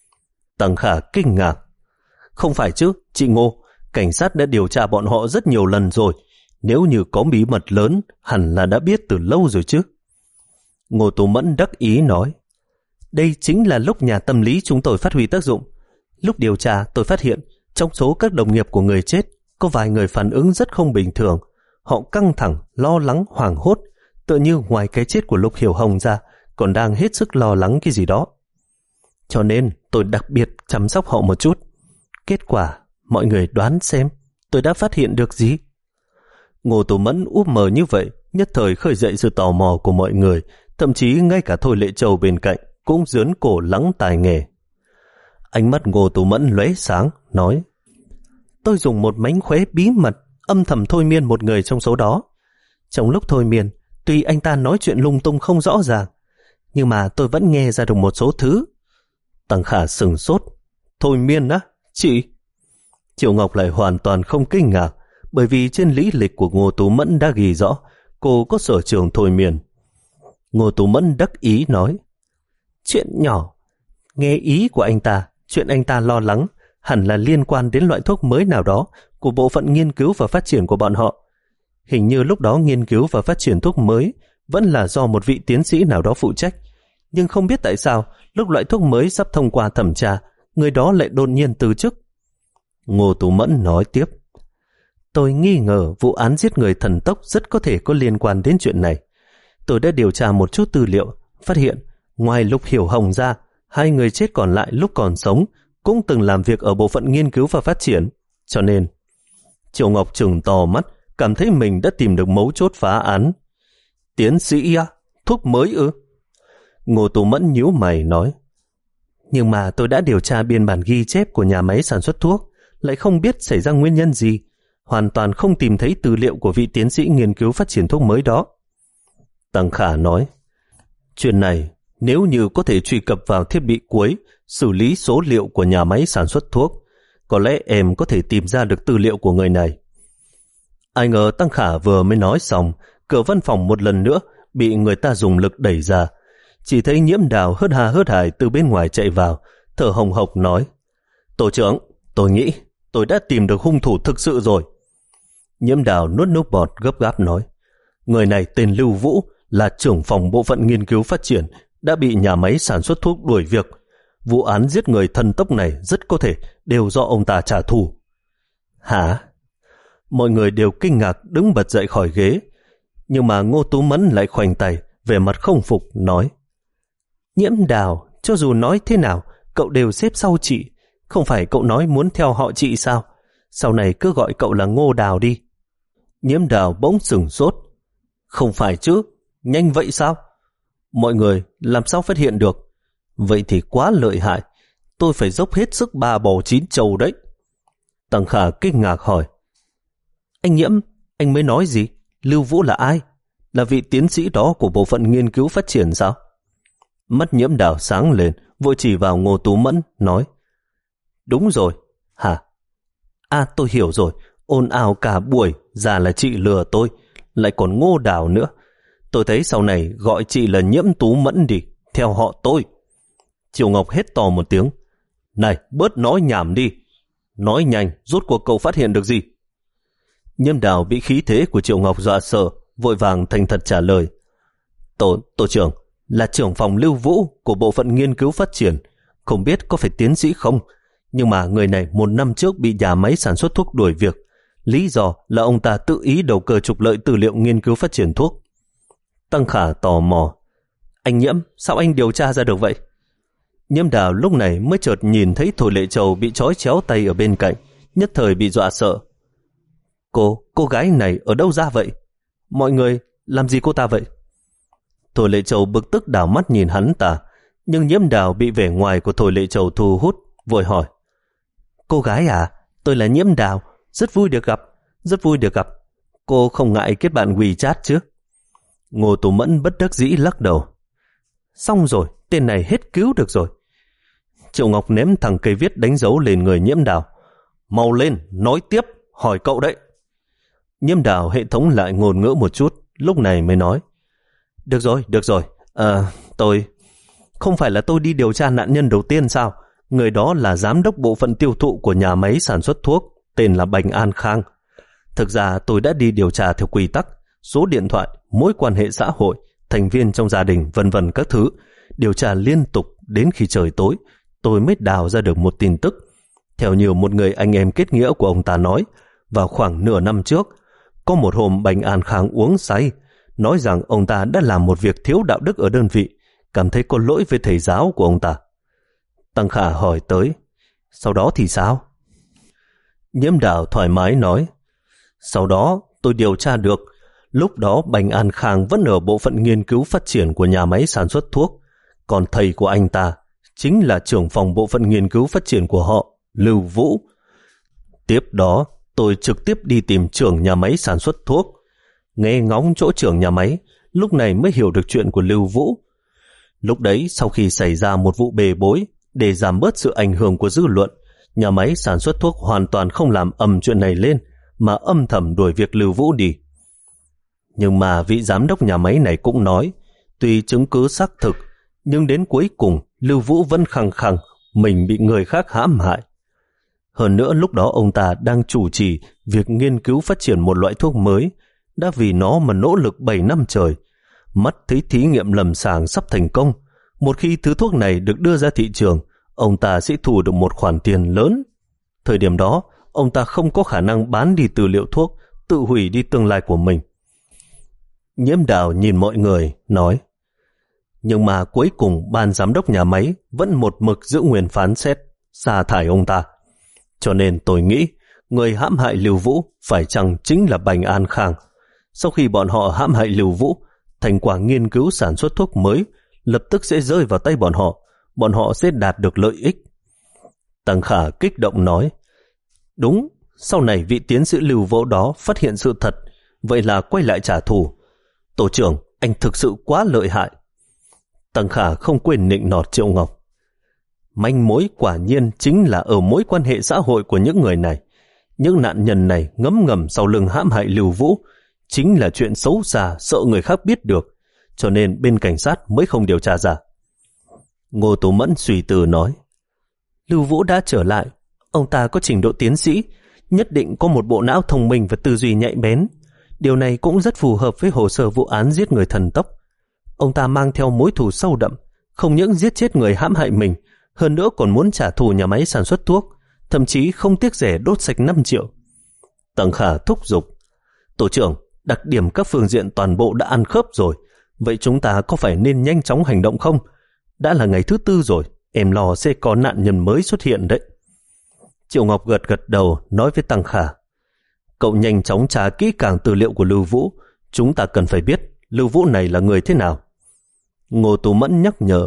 [SPEAKER 1] Tăng Khả kinh ngạc. Không phải chứ, chị Ngô, cảnh sát đã điều tra bọn họ rất nhiều lần rồi. Nếu như có bí mật lớn, hẳn là đã biết từ lâu rồi chứ. Ngô Tú Mẫn đắc ý nói. Đây chính là lúc nhà tâm lý chúng tôi phát huy tác dụng. Lúc điều tra tôi phát hiện trong số các đồng nghiệp của người chết có vài người phản ứng rất không bình thường. Họ căng thẳng, lo lắng, hoảng hốt, tựa như ngoài cái chết của Lục Hiểu Hồng ra còn đang hết sức lo lắng cái gì đó. Cho nên tôi đặc biệt chăm sóc họ một chút. Kết quả, mọi người đoán xem tôi đã phát hiện được gì? Ngô Tú Mẫn úp mờ như vậy, nhất thời khơi dậy sự tò mò của mọi người, thậm chí ngay cả Thôi Lệ Châu bên cạnh cũng dướn cổ lắng tai nghe. Ánh mắt Ngô Tú Mẫn lóe sáng, nói: Tôi dùng một mánh khóe bí mật âm thầm thôi miên một người trong số đó. Trong lúc thôi miên, tuy anh ta nói chuyện lung tung không rõ ràng, nhưng mà tôi vẫn nghe ra được một số thứ. Tăng Khả sừng sốt. Thôi miên á, chị? Triệu Ngọc lại hoàn toàn không kinh ngạc, bởi vì trên lý lịch của Ngô Tú Mẫn đã ghi rõ cô có sở trường thôi miên. Ngô Tú Mẫn đắc ý nói: Chuyện nhỏ. Nghe ý của anh ta, chuyện anh ta lo lắng hẳn là liên quan đến loại thuốc mới nào đó của bộ phận nghiên cứu và phát triển của bọn họ. Hình như lúc đó nghiên cứu và phát triển thuốc mới vẫn là do một vị tiến sĩ nào đó phụ trách, nhưng không biết tại sao lúc loại thuốc mới sắp thông qua thẩm tra, người đó lại đột nhiên từ chức. Ngô Tú Mẫn nói tiếp: Tôi nghi ngờ vụ án giết người thần tốc rất có thể có liên quan đến chuyện này. Tôi đã điều tra một chút tư liệu, phát hiện ngoài Lục Hiểu Hồng ra, hai người chết còn lại lúc còn sống cũng từng làm việc ở bộ phận nghiên cứu và phát triển. Cho nên Triệu Ngọc trừng to mắt, cảm thấy mình đã tìm được mấu chốt phá án. Tiến sĩ à? Thuốc mới ư? Ngô Tú Mẫn nhíu mày nói: Nhưng mà tôi đã điều tra biên bản ghi chép của nhà máy sản xuất thuốc, lại không biết xảy ra nguyên nhân gì, hoàn toàn không tìm thấy tư liệu của vị tiến sĩ nghiên cứu phát triển thuốc mới đó. Tăng Khả nói: Chuyện này nếu như có thể truy cập vào thiết bị cuối xử lý số liệu của nhà máy sản xuất thuốc, có lẽ em có thể tìm ra được tư liệu của người này. Ai ngờ Tăng Khả vừa mới nói xong, cửa văn phòng một lần nữa bị người ta dùng lực đẩy ra. Chỉ thấy Nhiễm Đào hớt hà hớt hải từ bên ngoài chạy vào, thở hồng hộc nói: Tổ trưởng, tôi nghĩ tôi đã tìm được hung thủ thực sự rồi. Nhiễm Đào nuốt nước bọt gấp gáp nói: Người này tên Lưu Vũ, là trưởng phòng bộ phận nghiên cứu phát triển, đã bị nhà máy sản xuất thuốc đuổi việc. Vụ án giết người thần tốc này rất có thể đều do ông ta trả thù. Hả? Mọi người đều kinh ngạc đứng bật dậy khỏi ghế, nhưng mà Ngô Tú Mẫn lại khoanh tay, vẻ mặt không phục, nói: Nhiễm Đào, cho dù nói thế nào, cậu đều xếp sau chị. Không phải cậu nói muốn theo họ chị sao? Sau này cứ gọi cậu là Ngô Đào đi. Nhiễm Đào bỗng sửng sốt. Không phải chứ, nhanh vậy sao? Mọi người làm sao phát hiện được? Vậy thì quá lợi hại, tôi phải dốc hết sức ba bò chín trâu đấy. Tăng Khả kinh ngạc hỏi: Anh Nhiễm, anh mới nói gì? Lưu Vũ là ai? Là vị tiến sĩ đó của bộ phận nghiên cứu phát triển sao? Mắt Nhiễm Đào sáng lên, vội chỉ vào Ngô Tú Mẫn, nói: Đúng rồi. Hả? À, tôi hiểu rồi. Ồn ào cả buổi, già là chị lừa tôi, lại còn Ngô Đào nữa. Tôi thấy sau này gọi chị là Nhiễm Tú Mẫn đi, theo họ tôi. Triệu Ngọc hét to một tiếng: Này, bớt nói nhảm đi. Nói nhanh, rốt cuộc cậu phát hiện được gì? Nhiễm Đào bị khí thế của Triệu Ngọc dọa sợ, vội vàng thành thật trả lời: Tổ, tổ trưởng là trưởng phòng Lưu Vũ của bộ phận nghiên cứu phát triển, không biết có phải tiến sĩ không, nhưng mà người này một năm trước bị nhà máy sản xuất thuốc đuổi việc, lý do là ông ta tự ý đầu cơ trục lợi tư liệu nghiên cứu phát triển thuốc. Tăng Khả tò mò: Anh Nhiễm, sao anh điều tra ra được vậy? Nhiễm Đào lúc này mới chợt nhìn thấy Thôi Lệ Châu bị trói chéo tay ở bên cạnh, nhất thời bị dọa sợ. Cô, cô gái này ở đâu ra vậy? Mọi người làm gì cô ta vậy? Thôi Lệ Châu bực tức đảo mắt nhìn hắn ta, nhưng Nhiễm Đào bị vẻ ngoài của Thôi Lệ Châu thu hút, vội hỏi: Cô gái à, tôi là Nhiễm Đào, rất vui được gặp, rất vui được gặp. Cô không ngại kết bạn WeChat chứ? Ngô Tú Mẫn bất đắc dĩ lắc đầu: Xong rồi, tên này hết cứu được rồi. Triệu Ngọc ném thằng cây viết đánh dấu lên người Nhiễm Đào: Mau lên, nói tiếp, hỏi cậu đấy. Nhiễm Đào hệ thống lại ngôn ngữ một chút, lúc này mới nói: Được rồi, được rồi, à, tôi... Không phải là tôi đi điều tra nạn nhân đầu tiên sao? Người đó là giám đốc bộ phận tiêu thụ của nhà máy sản xuất thuốc, tên là Bành An Khang. Thực ra tôi đã đi điều tra theo quy tắc, số điện thoại, mối quan hệ xã hội, thành viên trong gia đình, vân vân các thứ, điều tra liên tục đến khi trời tối, tôi mới đào ra được một tin tức. Theo nhiều một người anh em kết nghĩa của ông ta nói, vào khoảng nửa năm trước, có một hôm Bành An Khang uống say, nói rằng ông ta đã làm một việc thiếu đạo đức ở đơn vị, cảm thấy có lỗi với thầy giáo của ông ta. Tăng Khả hỏi tới: Sau đó thì sao? Nhiễm Đào thoải mái nói: Sau đó tôi điều tra được, lúc đó Bành An Khang vẫn ở bộ phận nghiên cứu phát triển của nhà máy sản xuất thuốc, còn thầy của anh ta chính là trưởng phòng bộ phận nghiên cứu phát triển của họ, Lưu Vũ. Tiếp đó tôi trực tiếp đi tìm trưởng nhà máy sản xuất thuốc, nghe ngóng chỗ trưởng nhà máy, lúc này mới hiểu được chuyện của Lưu Vũ. Lúc đấy sau khi xảy ra một vụ bê bối, để giảm bớt sự ảnh hưởng của dư luận, nhà máy sản xuất thuốc hoàn toàn không làm ầm chuyện này lên, mà âm thầm đuổi việc Lưu Vũ đi. Nhưng mà vị giám đốc nhà máy này cũng nói, tuy chứng cứ xác thực, nhưng đến cuối cùng Lưu Vũ vẫn khăng khăng mình bị người khác hãm hại. Hơn nữa lúc đó ông ta đang chủ trì việc nghiên cứu phát triển một loại thuốc mới, đã vì nó mà nỗ lực bảy năm trời. Mắt thấy thí nghiệm lâm sàng sắp thành công, một khi thứ thuốc này được đưa ra thị trường, ông ta sẽ thu được một khoản tiền lớn. Thời điểm đó, ông ta không có khả năng bán đi tư liệu thuốc, tự hủy đi tương lai của mình. Nhiễm Đào nhìn mọi người, nói: Nhưng mà cuối cùng ban giám đốc nhà máy vẫn một mực giữ nguyên phán xét, sa thải ông ta. Cho nên tôi nghĩ, người hãm hại Lưu Vũ phải chăng chính là Bành An Khang. Sau khi bọn họ hãm hại Lưu Vũ, thành quả nghiên cứu sản xuất thuốc mới lập tức sẽ rơi vào tay bọn họ, bọn họ sẽ đạt được lợi ích. Tăng Khả kích động nói: Đúng, sau này vị tiến sĩ Lưu Vũ đó phát hiện sự thật, vậy là quay lại trả thù. Tổ trưởng, anh thực sự quá lợi hại. Tăng Khả không quên nịnh nọt Triệu Ngọc: Manh mối quả nhiên chính là ở mối quan hệ xã hội của những người này. Những nạn nhân này ngấm ngầm sau lưng hãm hại Lưu Vũ, chính là chuyện xấu xa sợ người khác biết được, cho nên bên cảnh sát mới không điều tra ra. Ngô Tú Mẫn suy tư nói: Lưu Vũ đã trở lại, ông ta có trình độ tiến sĩ, nhất định có một bộ não thông minh và tư duy nhạy bén. Điều này cũng rất phù hợp với hồ sơ vụ án giết người thần tốc. Ông ta mang theo mối thù sâu đậm, không những giết chết người hãm hại mình, hơn nữa còn muốn trả thù nhà máy sản xuất thuốc, thậm chí không tiếc rẻ đốt sạch năm triệu. Tăng Khả thúc giục: Tổ trưởng, đặc điểm các phương diện toàn bộ đã ăn khớp rồi, vậy chúng ta có phải nên nhanh chóng hành động không? Đã là ngày thứ tư rồi, em lo sẽ có nạn nhân mới xuất hiện đấy. Triệu Ngọc gật gật đầu, nói với Tăng Khả: Cậu nhanh chóng tra kỹ càng tư liệu của Lưu Vũ, chúng ta cần phải biết Lưu Vũ này là người thế nào. Ngô Tú Mẫn nhắc nhở: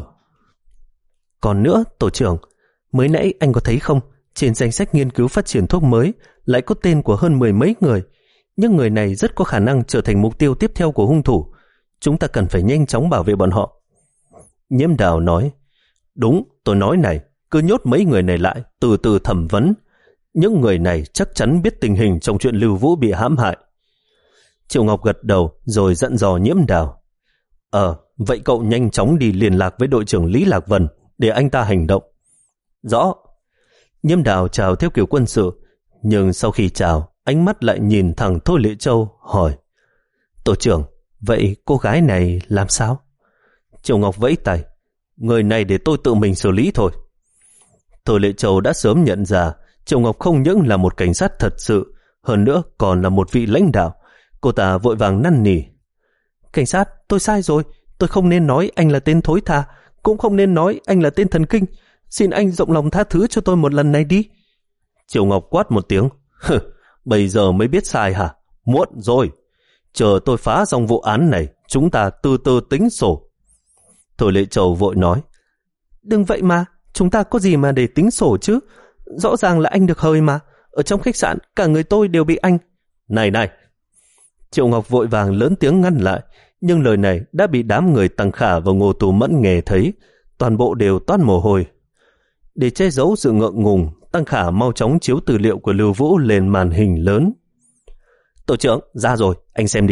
[SPEAKER 1] Còn nữa, tổ trưởng, mới nãy anh có thấy không, trên danh sách nghiên cứu phát triển thuốc mới lại có tên của hơn mười mấy người. Những người này rất có khả năng trở thành mục tiêu tiếp theo của hung thủ. Chúng ta cần phải nhanh chóng bảo vệ bọn họ. Nhiễm Đào nói, đúng, tôi nói này, cứ nhốt mấy người này lại, từ từ thẩm vấn. Những người này chắc chắn biết tình hình trong chuyện Lưu Vũ bị hãm hại. Triệu Ngọc gật đầu rồi dặn dò Nhiễm Đào. Ờ, vậy cậu nhanh chóng đi liên lạc với đội trưởng Lý Lạc Vân để anh ta hành động. Rõ. Nhiễm Đào chào theo kiểu quân sự, nhưng sau khi chào, ánh mắt lại nhìn thẳng Thôi Lệ Châu, hỏi, tổ trưởng, vậy cô gái này làm sao? Triệu Ngọc vẫy tay, người này để tôi tự mình xử lý thôi. Thôi Lệ Châu đã sớm nhận ra Triệu Ngọc không những là một cảnh sát thật sự, hơn nữa còn là một vị lãnh đạo. Cô ta vội vàng năn nỉ. Cảnh sát, tôi sai rồi, tôi không nên nói anh là tên thối tha, cũng không nên nói anh là tên thần kinh. Xin anh rộng lòng tha thứ cho tôi một lần này đi. Triệu Ngọc quát một tiếng. Bây giờ mới biết sai hả? Muộn rồi. Chờ tôi phá xong vụ án này, chúng ta từ từ tính sổ. Thôi Lệ Châu vội nói. Đừng vậy mà, chúng ta có gì mà để tính sổ chứ? Rõ ràng là anh được hời mà. Ở trong khách sạn, cả người tôi đều bị anh. Này này! Triệu Ngọc vội vàng lớn tiếng ngăn lại, nhưng lời này đã bị đám người Tăng Khả và Ngô Tú Mẫn nghe thấy, toàn bộ đều toát mồ hôi. Để che giấu sự ngượng ngùng, Tăng Khả mau chóng chiếu tư liệu của Lưu Vũ lên màn hình lớn. Tổ trưởng, ra rồi, anh xem đi.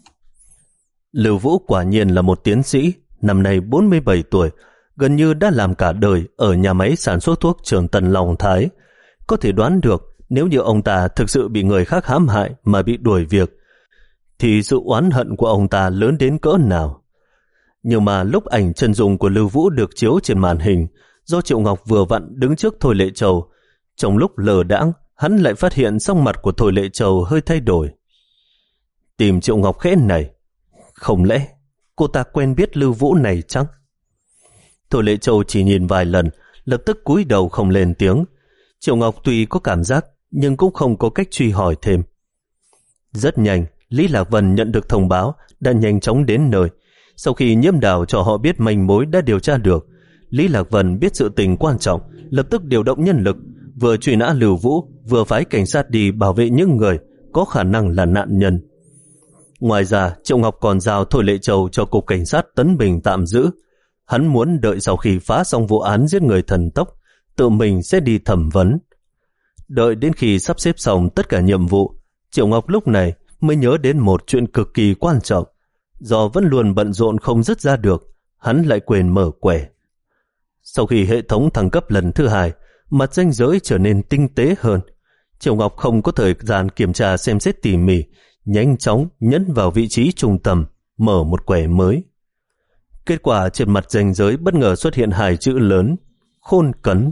[SPEAKER 1] Lưu Vũ quả nhiên là một tiến sĩ, năm nay bốn mươi bảy tuổi, gần như đã làm cả đời ở nhà máy sản xuất thuốc Trường Tân Long Thái. Có thể đoán được nếu như ông ta thực sự bị người khác hãm hại mà bị đuổi việc, thì sự oán hận của ông ta lớn đến cỡ nào. Nhưng mà lúc ảnh chân dung của Lưu Vũ được chiếu trên màn hình, do Triệu Ngọc vừa vặn đứng trước Thôi Lệ Châu, trong lúc lờ đãng, hắn lại phát hiện sắc mặt của Thôi Lệ Châu hơi thay đổi. Tìm Triệu Ngọc khẽ này, không lẽ cô ta quen biết Lưu Vũ này chăng? Thôi Lệ Châu chỉ nhìn vài lần, lập tức cúi đầu không lên tiếng. Triệu Ngọc tuy có cảm giác, nhưng cũng không có cách truy hỏi thêm. Rất nhanh, Lý Lạc Vân nhận được thông báo, đã nhanh chóng đến nơi. Sau khi Nhiễm Đào cho họ biết manh mối đã điều tra được, Lý Lạc Vân biết sự tình quan trọng, lập tức điều động nhân lực, vừa truy nã Lưu Vũ, vừa phái cảnh sát đi bảo vệ những người có khả năng là nạn nhân. Ngoài ra, Triệu Ngọc còn giao Thôi Lệ Châu cho cục cảnh sát Tấn Bình tạm giữ. Hắn muốn đợi sau khi phá xong vụ án giết người thần tốc, tự mình sẽ đi thẩm vấn. Đợi đến khi sắp xếp xong tất cả nhiệm vụ, Triệu Ngọc lúc này mới nhớ đến một chuyện cực kỳ quan trọng. Do vẫn luôn bận rộn không dứt ra được, hắn lại quên mở quẻ. Sau khi hệ thống thăng cấp lần thứ hai, mặt ranh giới trở nên tinh tế hơn. Triệu Ngọc không có thời gian kiểm tra xem xét tỉ mỉ, nhanh chóng nhấn vào vị trí trung tâm, mở một quẻ mới. Kết quả trên mặt ranh giới bất ngờ xuất hiện hai chữ lớn: Khôn Cấn.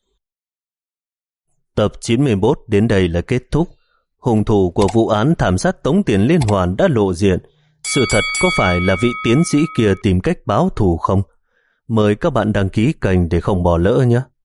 [SPEAKER 1] Tập chín mươi mốt đến đây là kết thúc. Hung thủ của vụ án thảm sát tống tiền liên hoàn đã lộ diện. Sự thật có phải là vị tiến sĩ kia tìm cách báo thù không? Mời các bạn đăng ký kênh để không bỏ lỡ nhé.